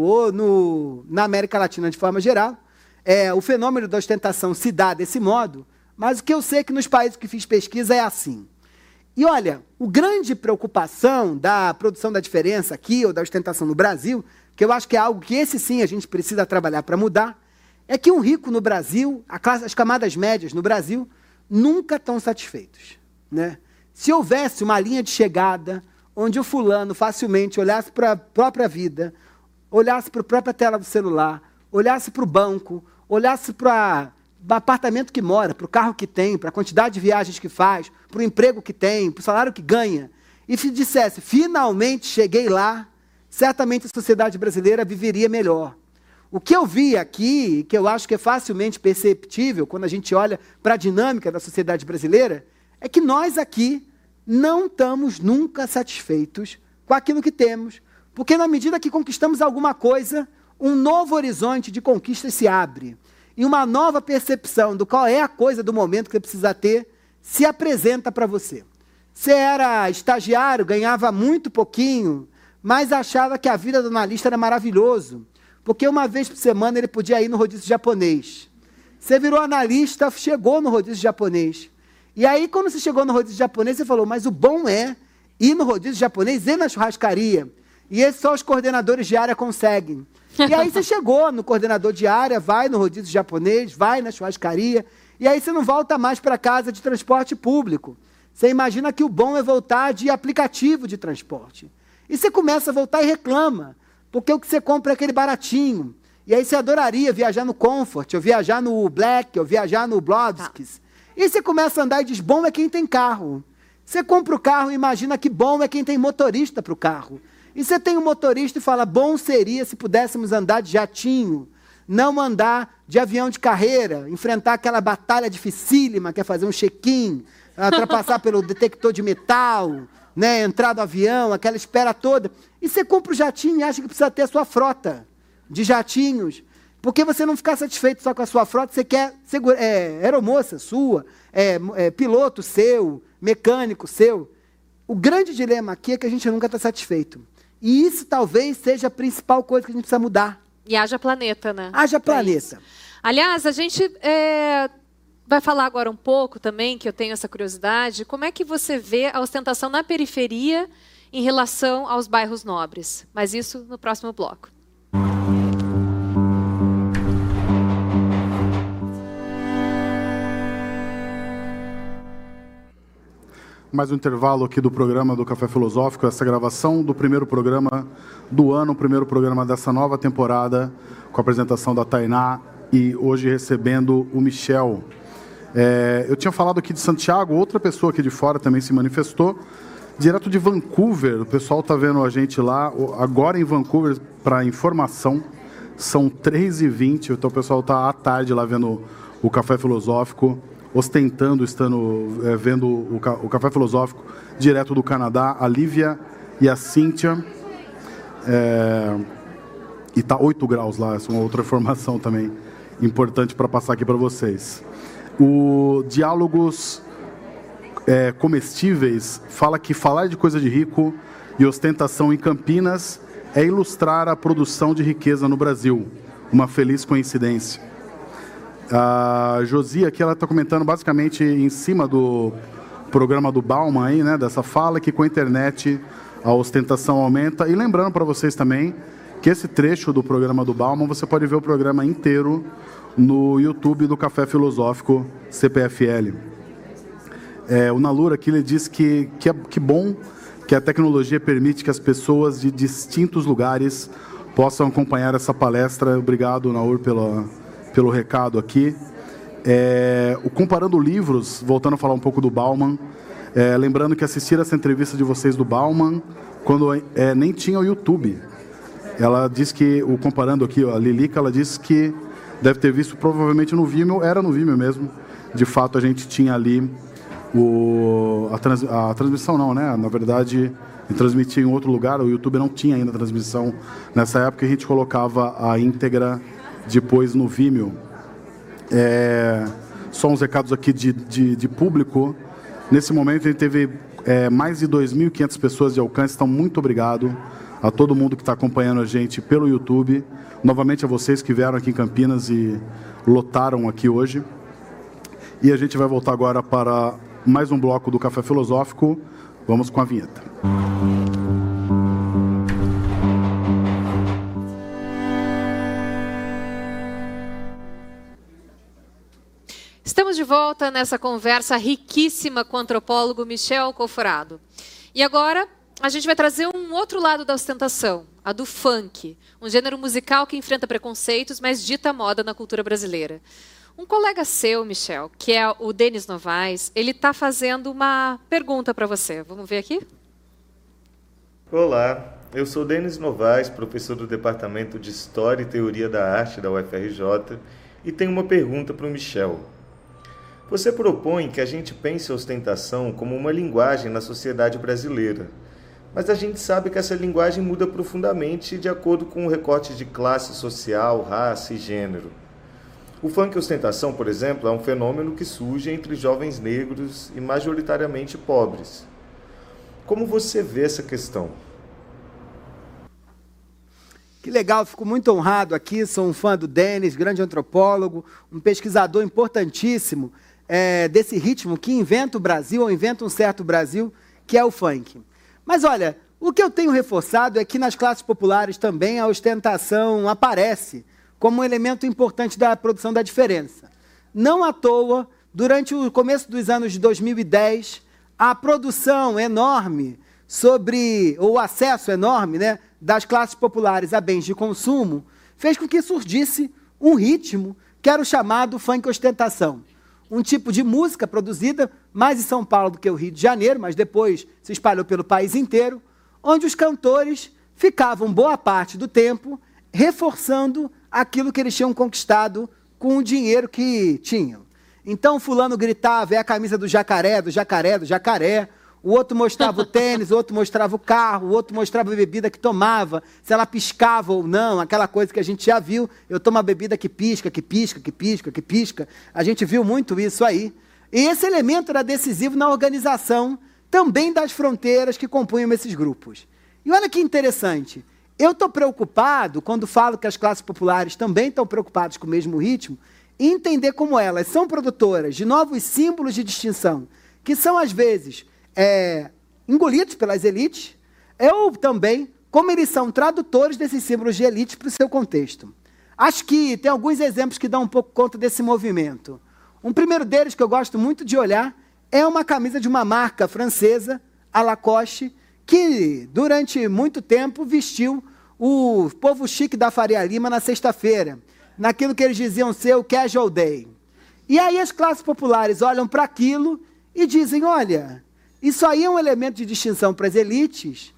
ou na América Latina de forma geral, o fenômeno da ostentação se dá desse modo, mas o que eu sei é que nos países que fiz pesquisa é assim. E olha, a grande preocupação da produção da diferença aqui, ou da ostentação no Brasil, que eu acho que é algo que esse sim a gente precisa trabalhar para mudar, é que um rico no Brasil, as camadas médias no Brasil, nunca estão satisfeitos, né? Se houvesse uma linha de chegada, onde o fulano facilmente olhasse para a própria vida, olhasse para a própria tela do celular, olhasse para o banco, olhasse para o apartamento que mora, para o carro que tem, para a quantidade de viagens que faz, para o emprego que tem, para o salário que ganha, e dissesse, finalmente cheguei lá, certamente a sociedade brasileira viveria melhor. O que eu vi aqui, que eu acho que é facilmente perceptível quando a gente olha para a dinâmica da sociedade brasileira, é que nós aqui não estamos nunca satisfeitos com aquilo que temos, porque na medida que conquistamos alguma coisa, um novo horizonte de conquistas se abre. E uma nova percepção do qual é a coisa do momento que você precisa ter, se apresenta para você. Você era estagiário, ganhava muito pouquinho, mas achava que a vida do analista era maravilhoso, porque uma vez por semana ele podia ir no rodízio japonês. Você virou analista, chegou no rodízio japonês. E aí, quando você chegou no rodízio japonês, você falou, mas o bom é ir no rodízio japonês e na churrascaria. E esses só os coordenadores de área conseguem. E aí você chegou no coordenador de área, vai no rodízio japonês, vai na churrascaria, e aí você não volta mais para casa de transporte público. Você imagina que o bom é voltar de aplicativo de transporte. E você começa a voltar e reclama, porque o que você compra é aquele baratinho. E aí você adoraria viajar no Comfort, ou viajar no Black, ou viajar no Blodskis. E você começa a andar e diz, bom é quem tem carro. Você compra o carro e imagina que bom é quem tem motorista para o carro. E você tem um motorista e fala, bom seria se pudéssemos andar de jatinho, não andar de avião de carreira, enfrentar aquela batalha dificílima, que é fazer um check-in, ultrapassar pelo detector de metal, né, entrar do avião, aquela espera toda. E você compra o jatinho e acha que precisa ter a sua frota de jatinhos, porque você não ficar satisfeito só com a sua frota, você quer aeromoça sua, piloto seu, mecânico seu. O grande dilema aqui é que a gente nunca está satisfeito. E isso talvez seja a principal coisa que a gente precisa mudar. E haja planeta, né? Haja planeta. Aliás, a gente vai falar agora um pouco também, que eu tenho essa curiosidade, como é que você vê a ostentação na periferia em relação aos bairros nobres? Mas isso no próximo bloco. Mais um intervalo aqui do programa do Café Filosófico, essa gravação do primeiro programa do ano, o primeiro programa dessa nova temporada, com a apresentação da Tainá e hoje recebendo o Michel. Eu tinha falado aqui de Santiago, outra pessoa aqui de fora também se manifestou, direto de Vancouver. O pessoal está vendo a gente lá, agora em Vancouver, para informação, são 3h20, então o pessoal está à tarde lá vendo o Café Filosófico, ostentando, vendo o Café Filosófico direto do Canadá, a Lívia e a Cíntia. E está 8 graus lá, essa é uma outra informação também importante para passar aqui para vocês. O Diálogos Comestíveis fala que falar de coisa de rico e ostentação em Campinas é ilustrar a produção de riqueza no Brasil. Uma feliz coincidência. A Josi aqui, ela está comentando basicamente em cima do programa do Bauman, aí, né, dessa fala, que com a internet a ostentação aumenta. E lembrando para vocês também que esse trecho do programa do Bauman, você pode ver o programa inteiro no YouTube do Café Filosófico CPFL. O Nalur aqui, ele diz que bom que a tecnologia permite que as pessoas de distintos lugares possam acompanhar essa palestra. Obrigado, Nalur, pelo recado aqui. O Comparando Livros, voltando a falar um pouco do Bauman, lembrando que assistir essa entrevista de vocês do Bauman, quando nem tinha o YouTube. Ela diz que, comparando aqui, a Lilica, ela disse que deve ter visto provavelmente no Vimeo, era no Vimeo mesmo. De fato, a gente tinha ali a transmissão não, né? Na verdade, transmitia em outro lugar, o YouTube não tinha ainda transmissão nessa época, a gente colocava a íntegra depois no Vimeo. Só uns recados aqui de público. Nesse momento, a gente teve mais de 2.500 pessoas de alcance, então muito obrigado a todo mundo que está acompanhando a gente pelo YouTube. Novamente a vocês que vieram aqui em Campinas e lotaram aqui hoje. E a gente vai voltar agora para mais um bloco do Café Filosófico. Vamos com a vinheta. Estamos de volta nessa conversa riquíssima com o antropólogo Michel Conforado. E agora a gente vai trazer um outro lado da ostentação, a do funk, um gênero musical que enfrenta preconceitos, mas dita moda na cultura brasileira. Um colega seu, Michel, que é o Denis Novaes, ele está fazendo uma pergunta para você. Vamos ver aqui? Olá, eu sou Denis Novaes, professor do Departamento de História e Teoria da Arte da UFRJ, e tenho uma pergunta para o Michel. Você propõe que a gente pense a ostentação como uma linguagem na sociedade brasileira, mas a gente sabe que essa linguagem muda profundamente de acordo com o recorte de classe social, raça e gênero. O funk ostentação, por exemplo, é um fenômeno que surge entre jovens negros e majoritariamente pobres. Como você vê essa questão? Que legal, fico muito honrado aqui, sou um fã do Denis, grande antropólogo, um pesquisador importantíssimo desse ritmo que inventa o Brasil, ou inventa um certo Brasil, que é o funk. Mas olha, o que eu tenho reforçado é que nas classes populares também a ostentação aparece como um elemento importante da produção da diferença. Não à toa, durante o começo dos anos de 2010, a produção enorme ou o acesso enorme, né, das classes populares a bens de consumo fez com que surgisse um ritmo que era o chamado funk ostentação. Um tipo de música produzida mais em São Paulo do que o Rio de Janeiro, mas depois se espalhou pelo país inteiro, onde os cantores ficavam boa parte do tempo reforçando aquilo que eles tinham conquistado com o dinheiro que tinham. Então, fulano gritava, é a camisa do jacaré, do jacaré, do jacaré. O outro mostrava o tênis, o outro mostrava o carro, o outro mostrava a bebida que tomava, se ela piscava ou não, aquela coisa que a gente já viu. Eu tomo uma bebida que pisca, que pisca, que pisca, que pisca. A gente viu muito isso aí. E esse elemento era decisivo na organização também das fronteiras que compunham esses grupos. E olha que interessante. Eu estou preocupado, quando falo que as classes populares também estão preocupadas com o mesmo ritmo, em entender como elas são produtoras de novos símbolos de distinção, que são, às vezes, engolidos pelas elites, ou também como eles são tradutores desses símbolos de elite para o seu contexto. Acho que tem alguns exemplos que dão um pouco conta desse movimento. Um primeiro deles, que eu gosto muito de olhar, é uma camisa de uma marca francesa, a Lacoste, que durante muito tempo vestiu o povo chique da Faria Lima na sexta-feira, naquilo que eles diziam ser o casual day. E aí as classes populares olham para aquilo e dizem, olha, isso aí é um elemento de distinção para as elites?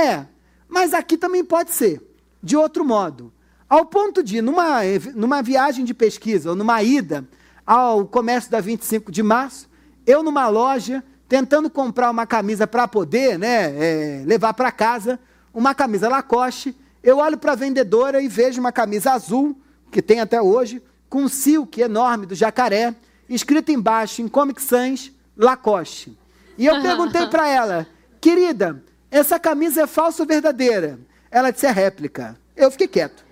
Mas aqui também pode ser, de outro modo. Ao ponto de, numa viagem de pesquisa, ou numa ida ao comércio da 25 de março, eu numa loja, tentando comprar uma camisa para poder levar para casa, uma camisa Lacoste, eu olho para a vendedora e vejo uma camisa azul, que tem até hoje, com um silk enorme do jacaré, escrito embaixo, em Comic Sans, Lacoste. E eu perguntei para ela, querida, essa camisa é falsa ou verdadeira? Ela disse, é réplica. Eu fiquei quieto.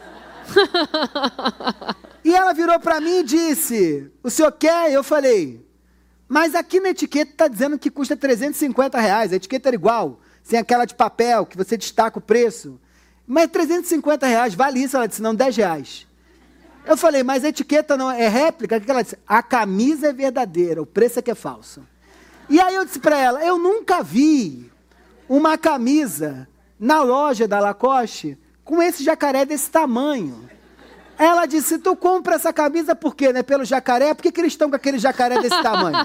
E ela virou para mim e disse, o senhor quer? Eu falei, mas aqui na etiqueta está dizendo que custa R$350. A etiqueta era igual, sem aquela de papel, que você destaca o preço. Mas R$350, vale isso? Ela disse, não, R$10. Eu falei, mas a etiqueta não é réplica? O que ela disse? A camisa é verdadeira, o preço é que é falso. E aí eu disse para ela, eu nunca vi uma camisa na loja da Lacoste com esse jacaré desse tamanho. Ela disse, tu compra essa camisa por quê? Né? Pelo jacaré? Por que eles estão com aquele jacaré desse tamanho?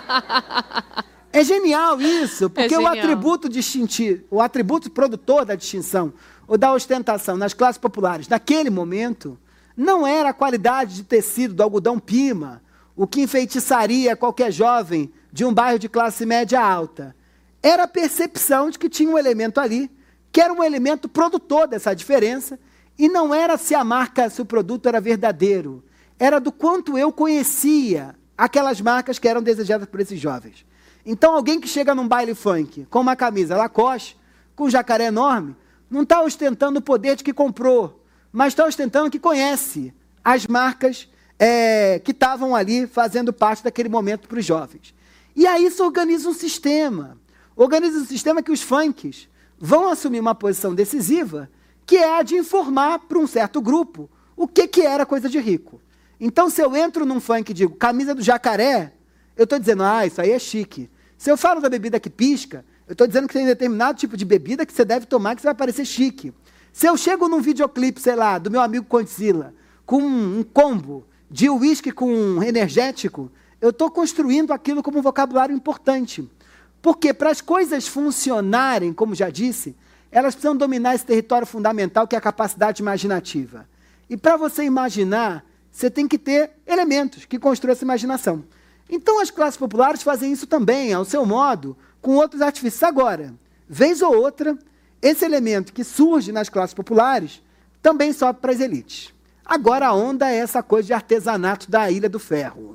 É genial isso, porque o atributo distintivo, o atributo produtor da distinção ou da ostentação nas classes populares, naquele momento, não era a qualidade de tecido do algodão pima, o que enfeitiçaria qualquer jovem de um bairro de classe média alta. Era a percepção de que tinha um elemento ali, que era um elemento produtor dessa diferença, e não era se a marca, se o produto era verdadeiro, era do quanto eu conhecia aquelas marcas que eram desejadas por esses jovens. Então, alguém que chega num baile funk com uma camisa Lacoste, com um jacaré enorme, não está ostentando o poder de que comprou, mas está ostentando que conhece as marcas que estavam ali fazendo parte daquele momento para os jovens. E aí se organiza um sistema. Organiza um sistema que os funks vão assumir uma posição decisiva, que é a de informar para um certo grupo o que era coisa de rico. Então, se eu entro num funk e digo camisa do jacaré, eu estou dizendo, isso aí é chique. Se eu falo da bebida que pisca, eu estou dizendo que tem determinado tipo de bebida que você deve tomar, que você vai parecer chique. Se eu chego num videoclipe, sei lá, do meu amigo Condzilla, com um combo de uísque com energético, eu estou construindo aquilo como um vocabulário importante. Porque para as coisas funcionarem, como já disse, elas precisam dominar esse território fundamental que é a capacidade imaginativa. E para você imaginar, você tem que ter elementos que construam essa imaginação. Então as classes populares fazem isso também, ao seu modo, com outros artifícios. Agora, vez ou outra, esse elemento que surge nas classes populares também sobe para as elites. Agora a onda é essa coisa de artesanato da Ilha do Ferro.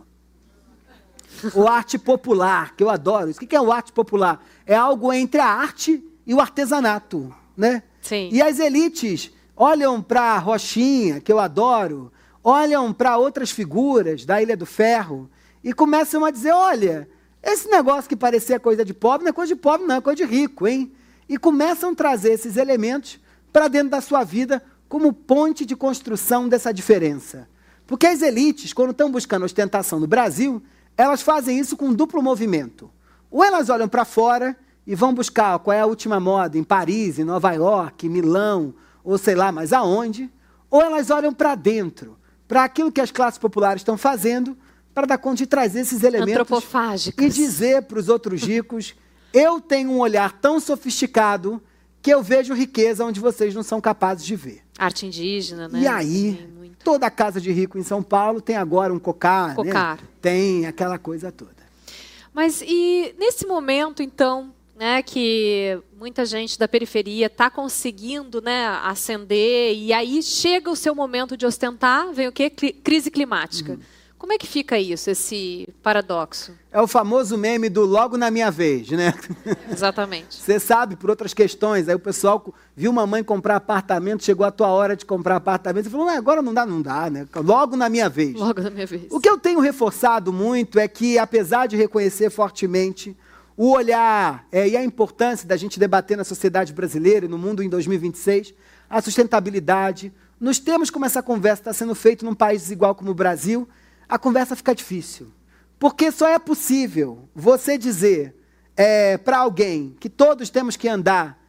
O arte popular, que eu adoro. O que é o arte popular? É algo entre a arte e o artesanato, né? Sim. E as elites olham para a Rochinha, que eu adoro, olham para outras figuras da Ilha do Ferro e começam a dizer, olha, esse negócio que parecia coisa de pobre não é coisa de pobre, não, é coisa de rico, hein? E começam a trazer esses elementos para dentro da sua vida como ponte de construção dessa diferença. Porque as elites, quando estão buscando ostentação no Brasil, elas fazem isso com um duplo movimento. Ou elas olham para fora e vão buscar qual é a última moda em Paris, em Nova York, em Milão, ou sei lá mais aonde, ou elas olham para dentro, para aquilo que as classes populares estão fazendo, para dar conta de trazer esses elementos e dizer para os outros ricos, eu tenho um olhar tão sofisticado que eu vejo riqueza onde vocês não são capazes de ver. Arte indígena, né? E aí, toda casa de rico em São Paulo tem agora um cocar, né? Tem aquela coisa toda. Mas e nesse momento, então, né, que muita gente da periferia está conseguindo, né, ascender, e aí chega o seu momento de ostentar, vem o quê? Crise climática. Como é que fica isso, esse paradoxo? É o famoso meme do logo na minha vez, né? Exatamente. Você sabe, por outras questões, aí o pessoal viu uma mãe comprar apartamento, chegou a tua hora de comprar apartamento, e falou, agora não dá, né? Logo na minha vez. Logo na minha vez. O que eu tenho reforçado muito é que, apesar de reconhecer fortemente o olhar e a importância da gente debater na sociedade brasileira e no mundo em 2026, a sustentabilidade, nos termos como essa conversa está sendo feita num país desigual como o Brasil, a conversa fica difícil. Porque só é possível você dizer para alguém que todos temos que andar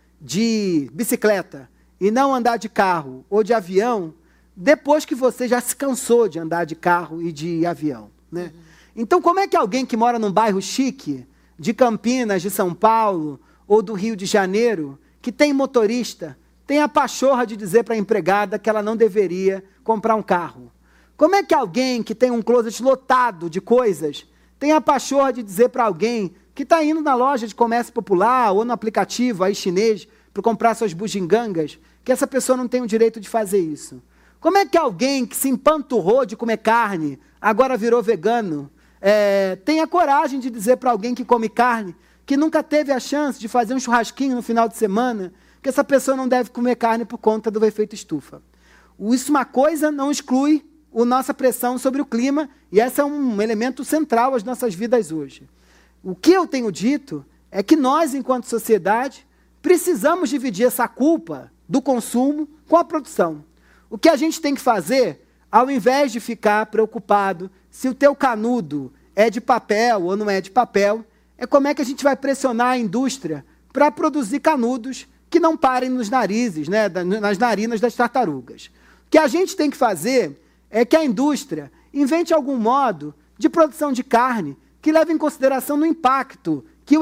de bicicleta e não andar de carro ou de avião, depois que você já se cansou de andar de carro e de avião, né? Então, como é que alguém que mora num bairro chique, de Campinas, de São Paulo ou do Rio de Janeiro, que tem motorista, tem a pachorra de dizer para a empregada que ela não deveria comprar um carro? Como é que alguém que tem um closet lotado de coisas tem a pachorra de dizer para alguém que está indo na loja de comércio popular ou no aplicativo aí chinês para comprar suas bugigangas, que essa pessoa não tem o direito de fazer isso? Como é que alguém que se empanturrou de comer carne, agora virou vegano, tem a coragem de dizer para alguém que come carne, que nunca teve a chance de fazer um churrasquinho no final de semana, que essa pessoa não deve comer carne por conta do efeito estufa? Isso, uma coisa não exclui a nossa pressão sobre o clima, e esse é um elemento central às nossas vidas hoje. O que eu tenho dito é que nós, enquanto sociedade, precisamos dividir essa culpa do consumo com a produção. O que a gente tem que fazer, ao invés de ficar preocupado se o teu canudo é de papel ou não é de papel, é como é que a gente vai pressionar a indústria para produzir canudos que não parem nos narizes, né, nas narinas das tartarugas. O que a gente tem que fazer é que a indústria invente algum modo de produção de carne que leve em consideração no impacto que o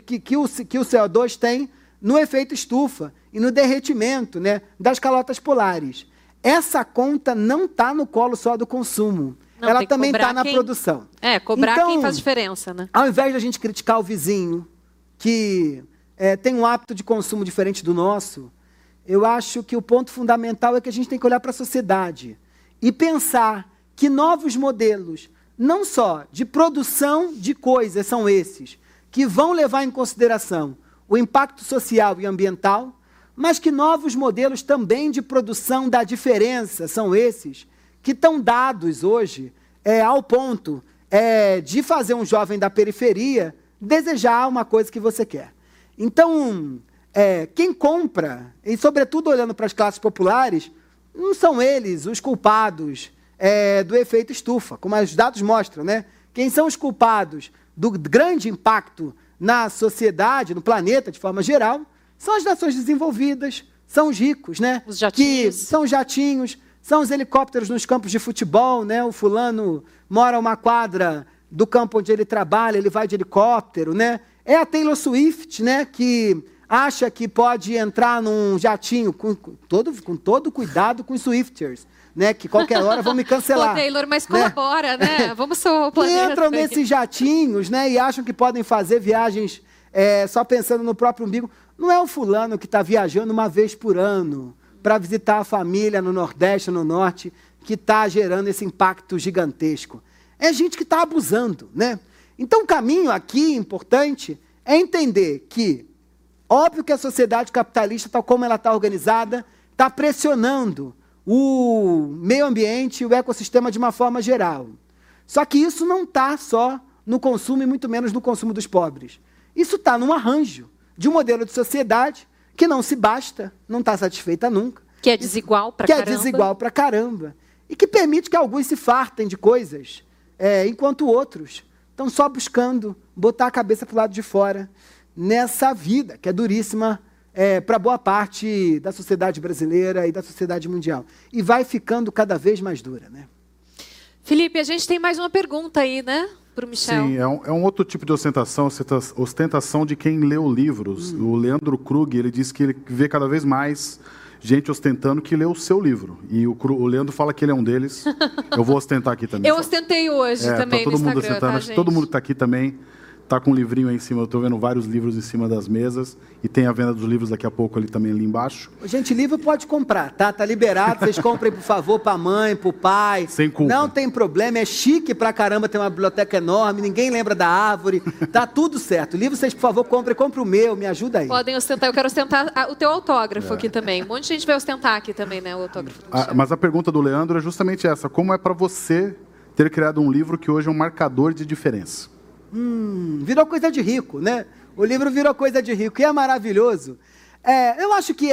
CO2 tem no efeito estufa e no derretimento, né, das calotas polares. Essa conta não está no colo só do consumo. Não, ela também está na produção. Cobrar então, quem faz diferença, né? Ao invés de a gente criticar o vizinho, que tem um hábito de consumo diferente do nosso, eu acho que o ponto fundamental é que a gente tem que olhar para a sociedade e pensar que novos modelos, não só de produção de coisas são esses, que vão levar em consideração o impacto social e ambiental, mas que novos modelos também de produção da diferença são esses, que estão dados hoje ao ponto de fazer um jovem da periferia desejar uma coisa que você quer. Então, quem compra, e sobretudo olhando para as classes populares, não são eles os culpados do efeito estufa, como os dados mostram, né? Quem são os culpados do grande impacto na sociedade, no planeta, de forma geral, são as nações desenvolvidas, são os ricos, né? Os jatinhos. São os jatinhos, são os helicópteros nos campos de futebol, né? O fulano mora a uma quadra do campo onde ele trabalha, ele vai de helicóptero, né? É a Taylor Swift, né? Que acha que pode entrar num jatinho com todo cuidado com os Swifters, né? Que qualquer hora vão me cancelar. Pô, Taylor, mas colabora, né? Vamos salvar o planeta. Que entram nesses jatinhos, né? E acham que podem fazer viagens só pensando no próprio umbigo. Não é o fulano que está viajando uma vez por ano para visitar a família no Nordeste, no Norte, que está gerando esse impacto gigantesco. É gente que está abusando, né? Então, o caminho aqui importante é entender que, óbvio que a sociedade capitalista, tal como ela está organizada, está pressionando o meio ambiente e o ecossistema de uma forma geral. Só que isso não está só no consumo e muito menos no consumo dos pobres. Isso está num arranjo de um modelo de sociedade que não se basta, não está satisfeita nunca. Que é desigual para caramba. Que é desigual para caramba. E que permite que alguns se fartem de coisas, enquanto outros estão só buscando botar a cabeça para o lado de fora nessa vida, que é duríssima para boa parte da sociedade brasileira e da sociedade mundial. E vai ficando cada vez mais dura, né? Felipe, a gente tem mais uma pergunta aí, né? Para o Michel. Sim, é um outro tipo de ostentação de quem leu livros. O Leandro Krug, ele disse que ele vê cada vez mais gente ostentando que leu o seu livro. E o Leandro fala que ele é um deles. Eu vou ostentar aqui também. Eu ostentei hoje também tá todo no mundo Instagram, ostentando. tá, Acho que todo mundo que está aqui também está com um livrinho aí em cima. Eu estou vendo vários livros em cima das mesas. E tem a venda dos livros daqui a pouco ali também, ali embaixo. Gente, livro pode comprar, tá? Tá liberado. Vocês comprem, por favor, para a mãe, para o pai. Sem culpa. Não tem problema. É chique pra caramba ter uma biblioteca enorme. Ninguém lembra da árvore. Tá tudo certo. Livro, vocês, por favor, comprem. Compre o meu. Me ajuda aí. Podem ostentar. Eu quero ostentar o teu autógrafo aqui também. Um monte de gente vai ostentar aqui também, né? O autógrafo. Mas a pergunta do Leandro é justamente essa. Como é para você ter criado um livro que hoje é um marcador de diferença? Virou coisa de rico, né? O livro virou coisa de rico e é maravilhoso. Eu acho que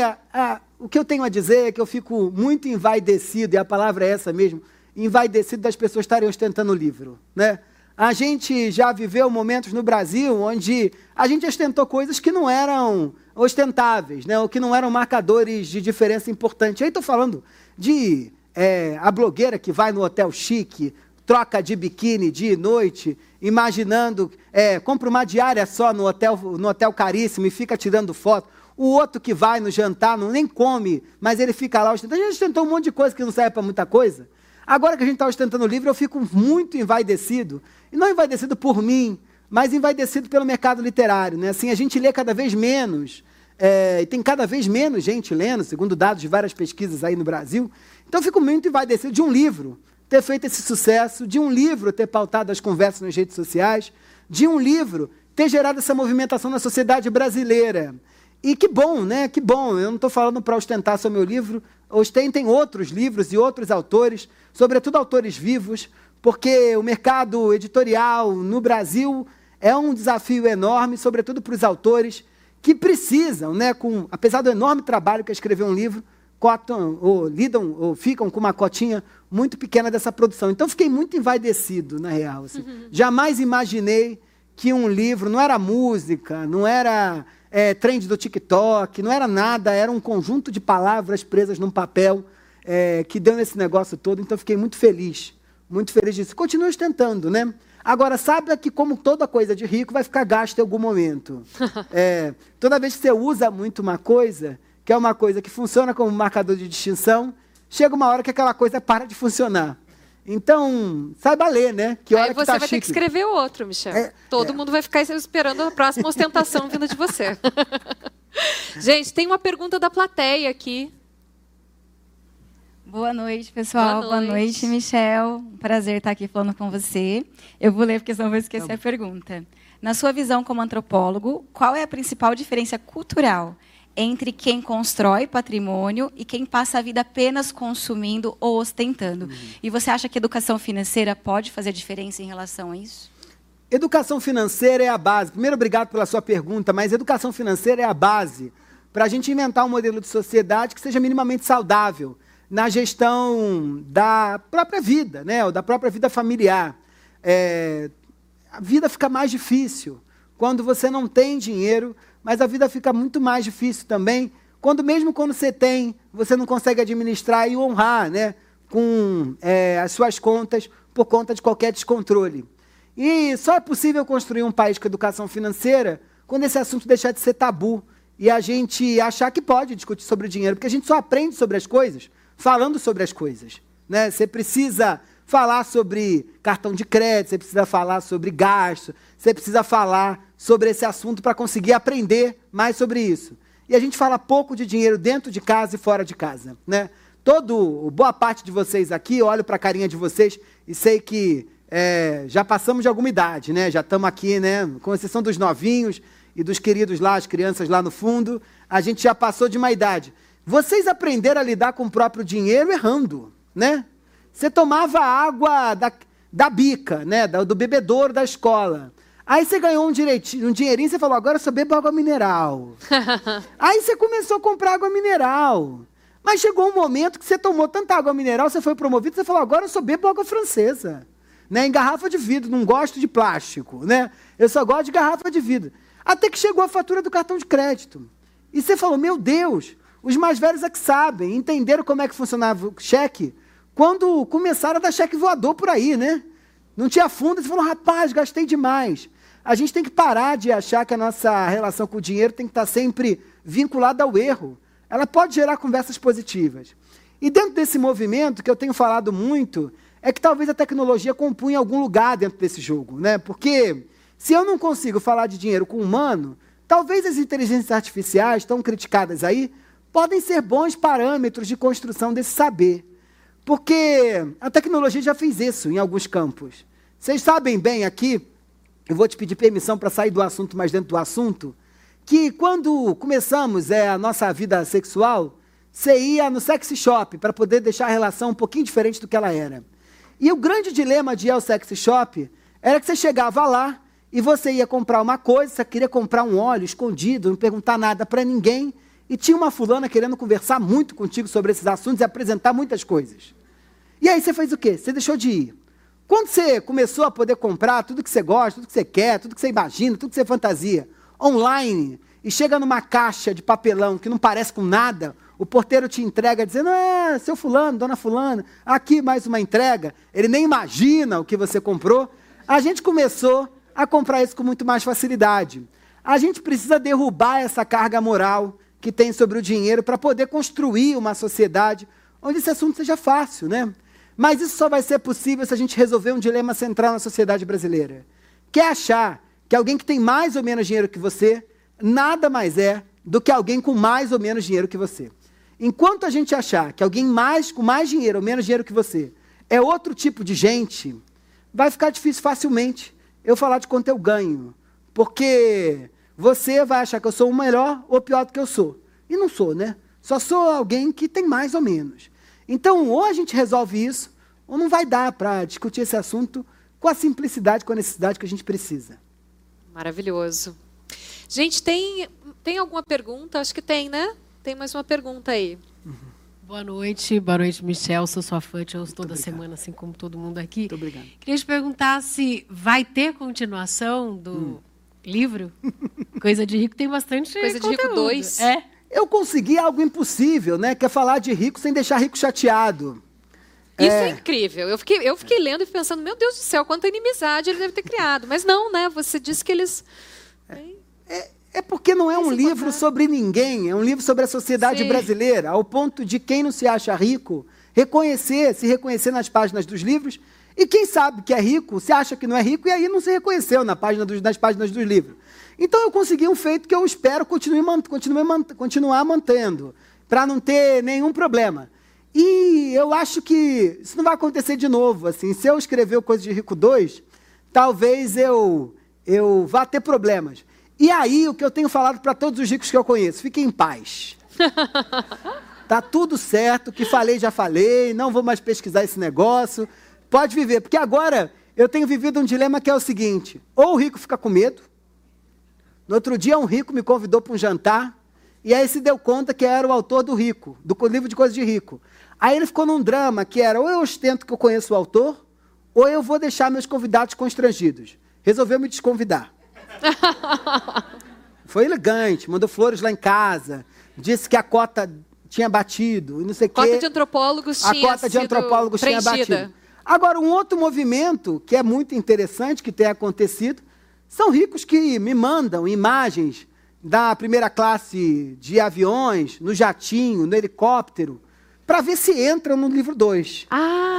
o que eu tenho a dizer é que eu fico muito envaidecido, e a palavra é essa mesmo, envaidecido das pessoas estarem ostentando o livro, né? A gente já viveu momentos no Brasil onde a gente ostentou coisas que não eram ostentáveis, né? Ou que não eram marcadores de diferença importante. Aí estou falando de a blogueira que vai no hotel chique, troca de biquíni dia e noite, imaginando, compra uma diária só no hotel caríssimo e fica tirando foto. O outro que vai no jantar, nem come, mas ele fica lá ostentando. A gente ostentou um monte de coisa que não serve para muita coisa. Agora que a gente está ostentando o livro, eu fico muito envaidecido. E não envaidecido por mim, mas envaidecido pelo mercado literário, né? Assim, a gente lê cada vez menos e tem cada vez menos gente lendo, segundo dados de várias pesquisas aí no Brasil. Então, eu fico muito envaidecido de um livro ter feito esse sucesso, de um livro ter pautado as conversas nas redes sociais, de um livro ter gerado essa movimentação na sociedade brasileira. E que bom, né? Que bom. Eu não estou falando para ostentar só meu livro. Ostentem outros livros e outros autores, sobretudo autores vivos, porque o mercado editorial no Brasil é um desafio enorme, sobretudo para os autores que precisam, né, apesar do enorme trabalho que é escrever um livro, cotam, ou ficam com uma cotinha muito pequena dessa produção. Então, fiquei muito envaidecido, na real. Assim. Jamais imaginei que um livro não era música, não era trend do TikTok, não era nada, era um conjunto de palavras presas num papel que deu nesse negócio todo. Então, fiquei muito feliz disso. Continuo ostentando, né? Agora, saiba que, como toda coisa de rico, vai ficar gasto em algum momento. Toda vez que você usa muito uma coisa, que é uma coisa que funciona como marcador de distinção, chega uma hora que aquela coisa para de funcionar. Então, saiba ler, né? Que hora aí você que tá vai chique. ter que escrever outro, Michel. Todo mundo vai ficar esperando a próxima ostentação vinda de você. Gente, tem uma pergunta da plateia aqui. Boa noite, pessoal. Boa noite, Michel. Um prazer estar aqui falando com você. Eu vou ler porque senão vou esquecer a pergunta. Na sua visão como antropólogo, qual é a principal diferença cultural entre quem constrói patrimônio e quem passa a vida apenas consumindo ou ostentando? E você acha que educação financeira pode fazer diferença em relação a isso? Educação financeira é a base. Primeiro, obrigado pela sua pergunta, mas educação financeira é a base para a gente inventar um modelo de sociedade que seja minimamente saudável na gestão da própria vida, né? Ou da própria vida familiar. A vida fica mais difícil quando você não tem dinheiro, mas a vida fica muito mais difícil também mesmo quando você tem, você não consegue administrar e honrar, né, com as suas contas por conta de qualquer descontrole. E só é possível construir um país com educação financeira quando esse assunto deixar de ser tabu e a gente achar que pode discutir sobre dinheiro, porque a gente só aprende sobre as coisas falando sobre as coisas, né? Você precisa falar sobre cartão de crédito, você precisa falar sobre gasto, você precisa falar sobre esse assunto para conseguir aprender mais sobre isso. E a gente fala pouco de dinheiro dentro de casa e fora de casa, né? Boa parte de vocês aqui, olho para a carinha de vocês e sei que já passamos de alguma idade, né? Já estamos aqui, né? Com exceção dos novinhos e dos queridos lá, as crianças lá no fundo, a gente já passou de uma idade. Vocês aprenderam a lidar com o próprio dinheiro errando, né? Você tomava água da bica, né? Do bebedouro da escola. Aí você ganhou um dinheirinho e você falou, agora eu só bebo água mineral. Aí você começou a comprar água mineral. Mas chegou um momento que você tomou tanta água mineral, você foi promovido, você falou, agora eu só bebo água francesa. Né? Em garrafa de vidro, não gosto de plástico. Né? Eu só gosto de garrafa de vidro. Até que chegou a fatura do cartão de crédito. E você falou, meu Deus, os mais velhos é que sabem, entenderam como é que funcionava o cheque, quando começaram a dar cheque voador por aí, né? Não tinha fundo, você falou, rapaz, gastei demais. A gente tem que parar de achar que a nossa relação com o dinheiro tem que estar sempre vinculada ao erro. Ela pode gerar conversas positivas. E dentro desse movimento, que eu tenho falado muito, é que talvez a tecnologia compunha algum lugar dentro desse jogo, né? Porque se eu não consigo falar de dinheiro com o humano, talvez as inteligências artificiais, tão criticadas aí, podem ser bons parâmetros de construção desse saber. Porque a tecnologia já fez isso em alguns campos. Vocês sabem bem aqui, eu vou te pedir permissão para sair do assunto, mas dentro do assunto, que quando começamos a nossa vida sexual, você ia no sexy shop para poder deixar a relação um pouquinho diferente do que ela era. E o grande dilema de ir ao sexy shop era que você chegava lá e você ia comprar uma coisa, você queria comprar um óleo escondido, não perguntar nada para ninguém, e tinha uma fulana querendo conversar muito contigo sobre esses assuntos e apresentar muitas coisas. E aí você fez o quê? Você deixou de ir. Quando você começou a poder comprar tudo que você gosta, tudo que você quer, tudo que você imagina, tudo que você fantasia, online, e chega numa caixa de papelão que não parece com nada, o porteiro te entrega dizendo, seu fulano, dona fulana, aqui mais uma entrega, ele nem imagina o que você comprou, a gente começou a comprar isso com muito mais facilidade. A gente precisa derrubar essa carga moral que tem sobre o dinheiro para poder construir uma sociedade onde esse assunto seja fácil, né? Mas isso só vai ser possível se a gente resolver um dilema central na sociedade brasileira. Que é achar que alguém que tem mais ou menos dinheiro que você, nada mais é do que alguém com mais ou menos dinheiro que você. Enquanto a gente achar que alguém com mais dinheiro ou menos dinheiro que você é outro tipo de gente, vai ficar difícil facilmente eu falar de quanto eu ganho. Porque você vai achar que eu sou o melhor ou pior do que eu sou. E não sou, né? Só sou alguém que tem mais ou menos. Então, ou a gente resolve isso, ou não vai dar para discutir esse assunto com a simplicidade, com a necessidade que a gente precisa. Maravilhoso. Gente, tem alguma pergunta? Acho que tem, né? Tem mais uma pergunta aí. Boa noite, Michel. Sou sua fã, te ouço toda semana, assim como todo mundo aqui. Muito obrigado. Queria te perguntar se vai ter continuação do livro? Coisa de Rico tem bastante Coisa de conteúdo. Rico 2. É. Eu consegui algo impossível, né? Que é falar de rico sem deixar rico chateado. Isso é incrível. Eu fiquei lendo e pensando, meu Deus do céu, quanta inimizade ele deve ter criado. Mas não, né? Você disse que eles... É porque não é um livro sobre ninguém, é um livro sobre a sociedade brasileira, ao ponto de quem não se acha rico se reconhecer nas páginas dos livros, e quem sabe que é rico, se acha que não é rico, e aí não se reconheceu nas páginas dos livros. Então eu consegui um feito que eu espero continuar mantendo, para não ter nenhum problema. E eu acho que isso não vai acontecer de novo. Assim, se eu escrever o Coisa de Rico 2, talvez eu vá ter problemas. E aí, o que eu tenho falado para todos os ricos que eu conheço, fiquem em paz. Tá tudo certo, o que falei, já falei, não vou mais pesquisar esse negócio. Pode viver, porque agora eu tenho vivido um dilema que é o seguinte, ou o rico fica com medo, no outro dia um rico me convidou para um jantar, e aí se deu conta que era o autor do Rico, do livro de Coisa de Rico. Aí ele ficou num drama que era, ou eu ostento que eu conheço o autor, ou eu vou deixar meus convidados constrangidos. Resolveu me desconvidar. Foi elegante, mandou flores lá em casa, disse que a cota tinha batido, e não sei o quê. A cota de antropólogos tinha batido. Agora, um outro movimento que é muito interessante, que tem acontecido, são ricos que me mandam imagens da primeira classe de aviões, no jatinho, no helicóptero, para ver se entram no livro 2.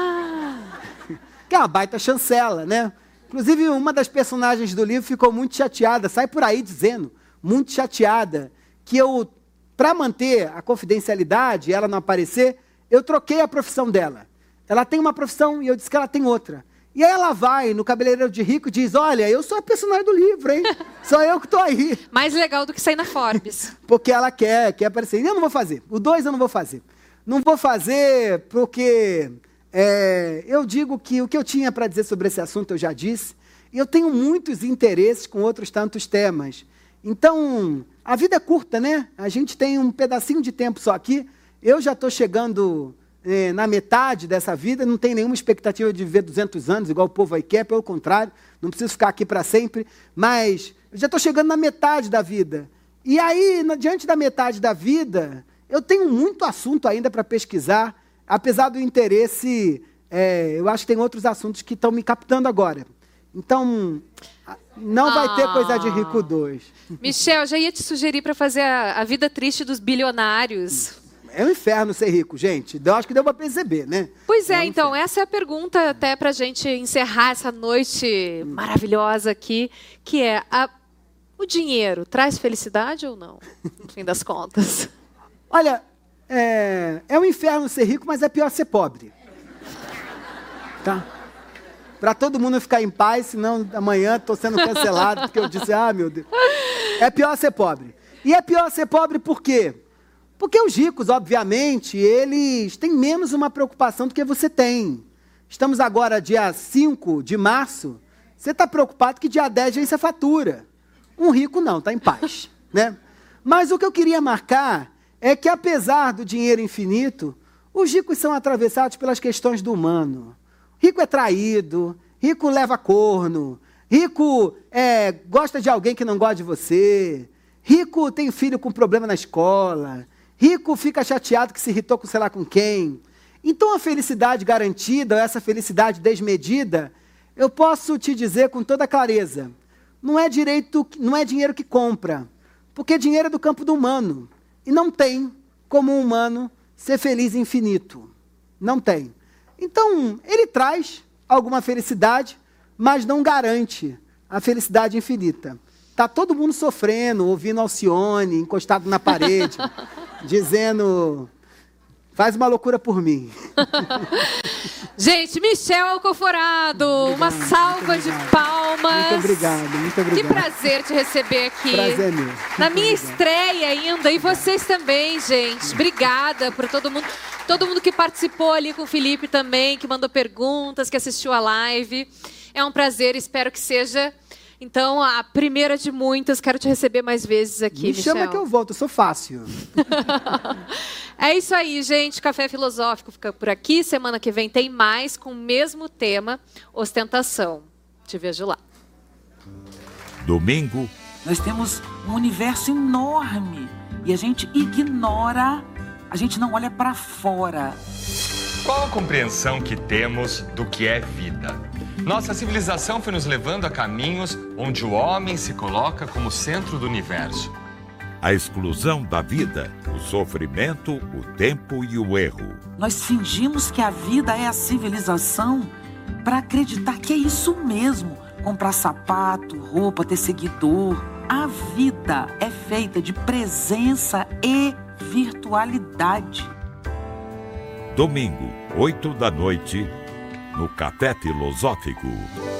Que é uma baita chancela, né? Inclusive, uma das personagens do livro ficou muito chateada, sai por aí dizendo, muito chateada, que eu, para manter a confidencialidade e ela não aparecer, eu troquei a profissão dela. Ela tem uma profissão e eu disse que ela tem outra. E aí ela vai no cabeleireiro de rico e diz, olha, eu sou a personagem do livro, hein? Sou eu que estou aí. Mais legal do que sair na Forbes. Porque ela quer aparecer. E eu não vou fazer. O 2 eu não vou fazer. Não vou fazer porque... eu digo que o que eu tinha para dizer sobre esse assunto eu já disse, e eu tenho muitos interesses com outros tantos temas. Então, a vida é curta, né? A gente tem um pedacinho de tempo só aqui. Eu já estou chegando na metade dessa vida, não tenho nenhuma expectativa de viver 200 anos, igual o povo aí quer, pelo contrário, não preciso ficar aqui para sempre, mas eu já estou chegando na metade da vida. E aí, diante da metade da vida, eu tenho muito assunto ainda para pesquisar, apesar do interesse, eu acho que tem outros assuntos que estão me captando agora. Então, não vai ter Coisa de Rico 2. Michel, já ia te sugerir para fazer a vida triste dos bilionários. É um inferno ser rico, gente. Eu acho que deu para perceber, né? Pois é, então, essa é a pergunta até para a gente encerrar essa noite maravilhosa aqui, que é, o dinheiro traz felicidade ou não, no fim das contas? Olha... É um inferno ser rico, mas é pior ser pobre. Tá? Para todo mundo ficar em paz, senão amanhã estou sendo cancelado, porque eu disse, meu Deus. É pior ser pobre. E é pior ser pobre por quê? Porque os ricos, obviamente, eles têm menos uma preocupação do que você tem. Estamos agora, dia 5 de março, você está preocupado que dia 10 vence a fatura. Um rico não, está em paz. Né? Mas o que eu queria marcar é que, apesar do dinheiro infinito, os ricos são atravessados pelas questões do humano. Rico é traído, rico leva corno, rico gosta de alguém que não gosta de você, rico tem filho com problema na escola, rico fica chateado que se irritou com sei lá com quem. Então, a felicidade garantida, essa felicidade desmedida, eu posso te dizer com toda clareza, não é dinheiro que compra, porque dinheiro é do campo do humano. E não tem como um humano ser feliz infinito. Não tem. Então, ele traz alguma felicidade, mas não garante a felicidade infinita. Tá todo mundo sofrendo, ouvindo Alcione, encostado na parede, dizendo... Faz uma loucura por mim. Gente, Michel Alcoforado, uma salva de palmas. Muito obrigado, muito obrigado. Que prazer te receber aqui. Prazer mesmo. Na minha estreia ainda, e vocês também, gente. Obrigada por todo mundo que participou ali com o Felipe também, que mandou perguntas, que assistiu a live. É um prazer, espero que seja... Então, a primeira de muitas, quero te receber mais vezes aqui, Michel. Me chama que eu volto, eu sou fácil. É isso aí, gente. Café Filosófico fica por aqui. Semana que vem tem mais com o mesmo tema, ostentação. Te vejo lá. Domingo. Nós temos um universo enorme e a gente ignora, a gente não olha para fora. Qual a compreensão que temos do que é vida? Nossa civilização foi nos levando a caminhos onde o homem se coloca como centro do universo. A exclusão da vida, o sofrimento, o tempo e o erro. Nós fingimos que a vida é a civilização para acreditar que é isso mesmo. Comprar sapato, roupa, ter seguidor. A vida é feita de presença e virtualidade. Domingo, 8 da noite, no Café Filosófico.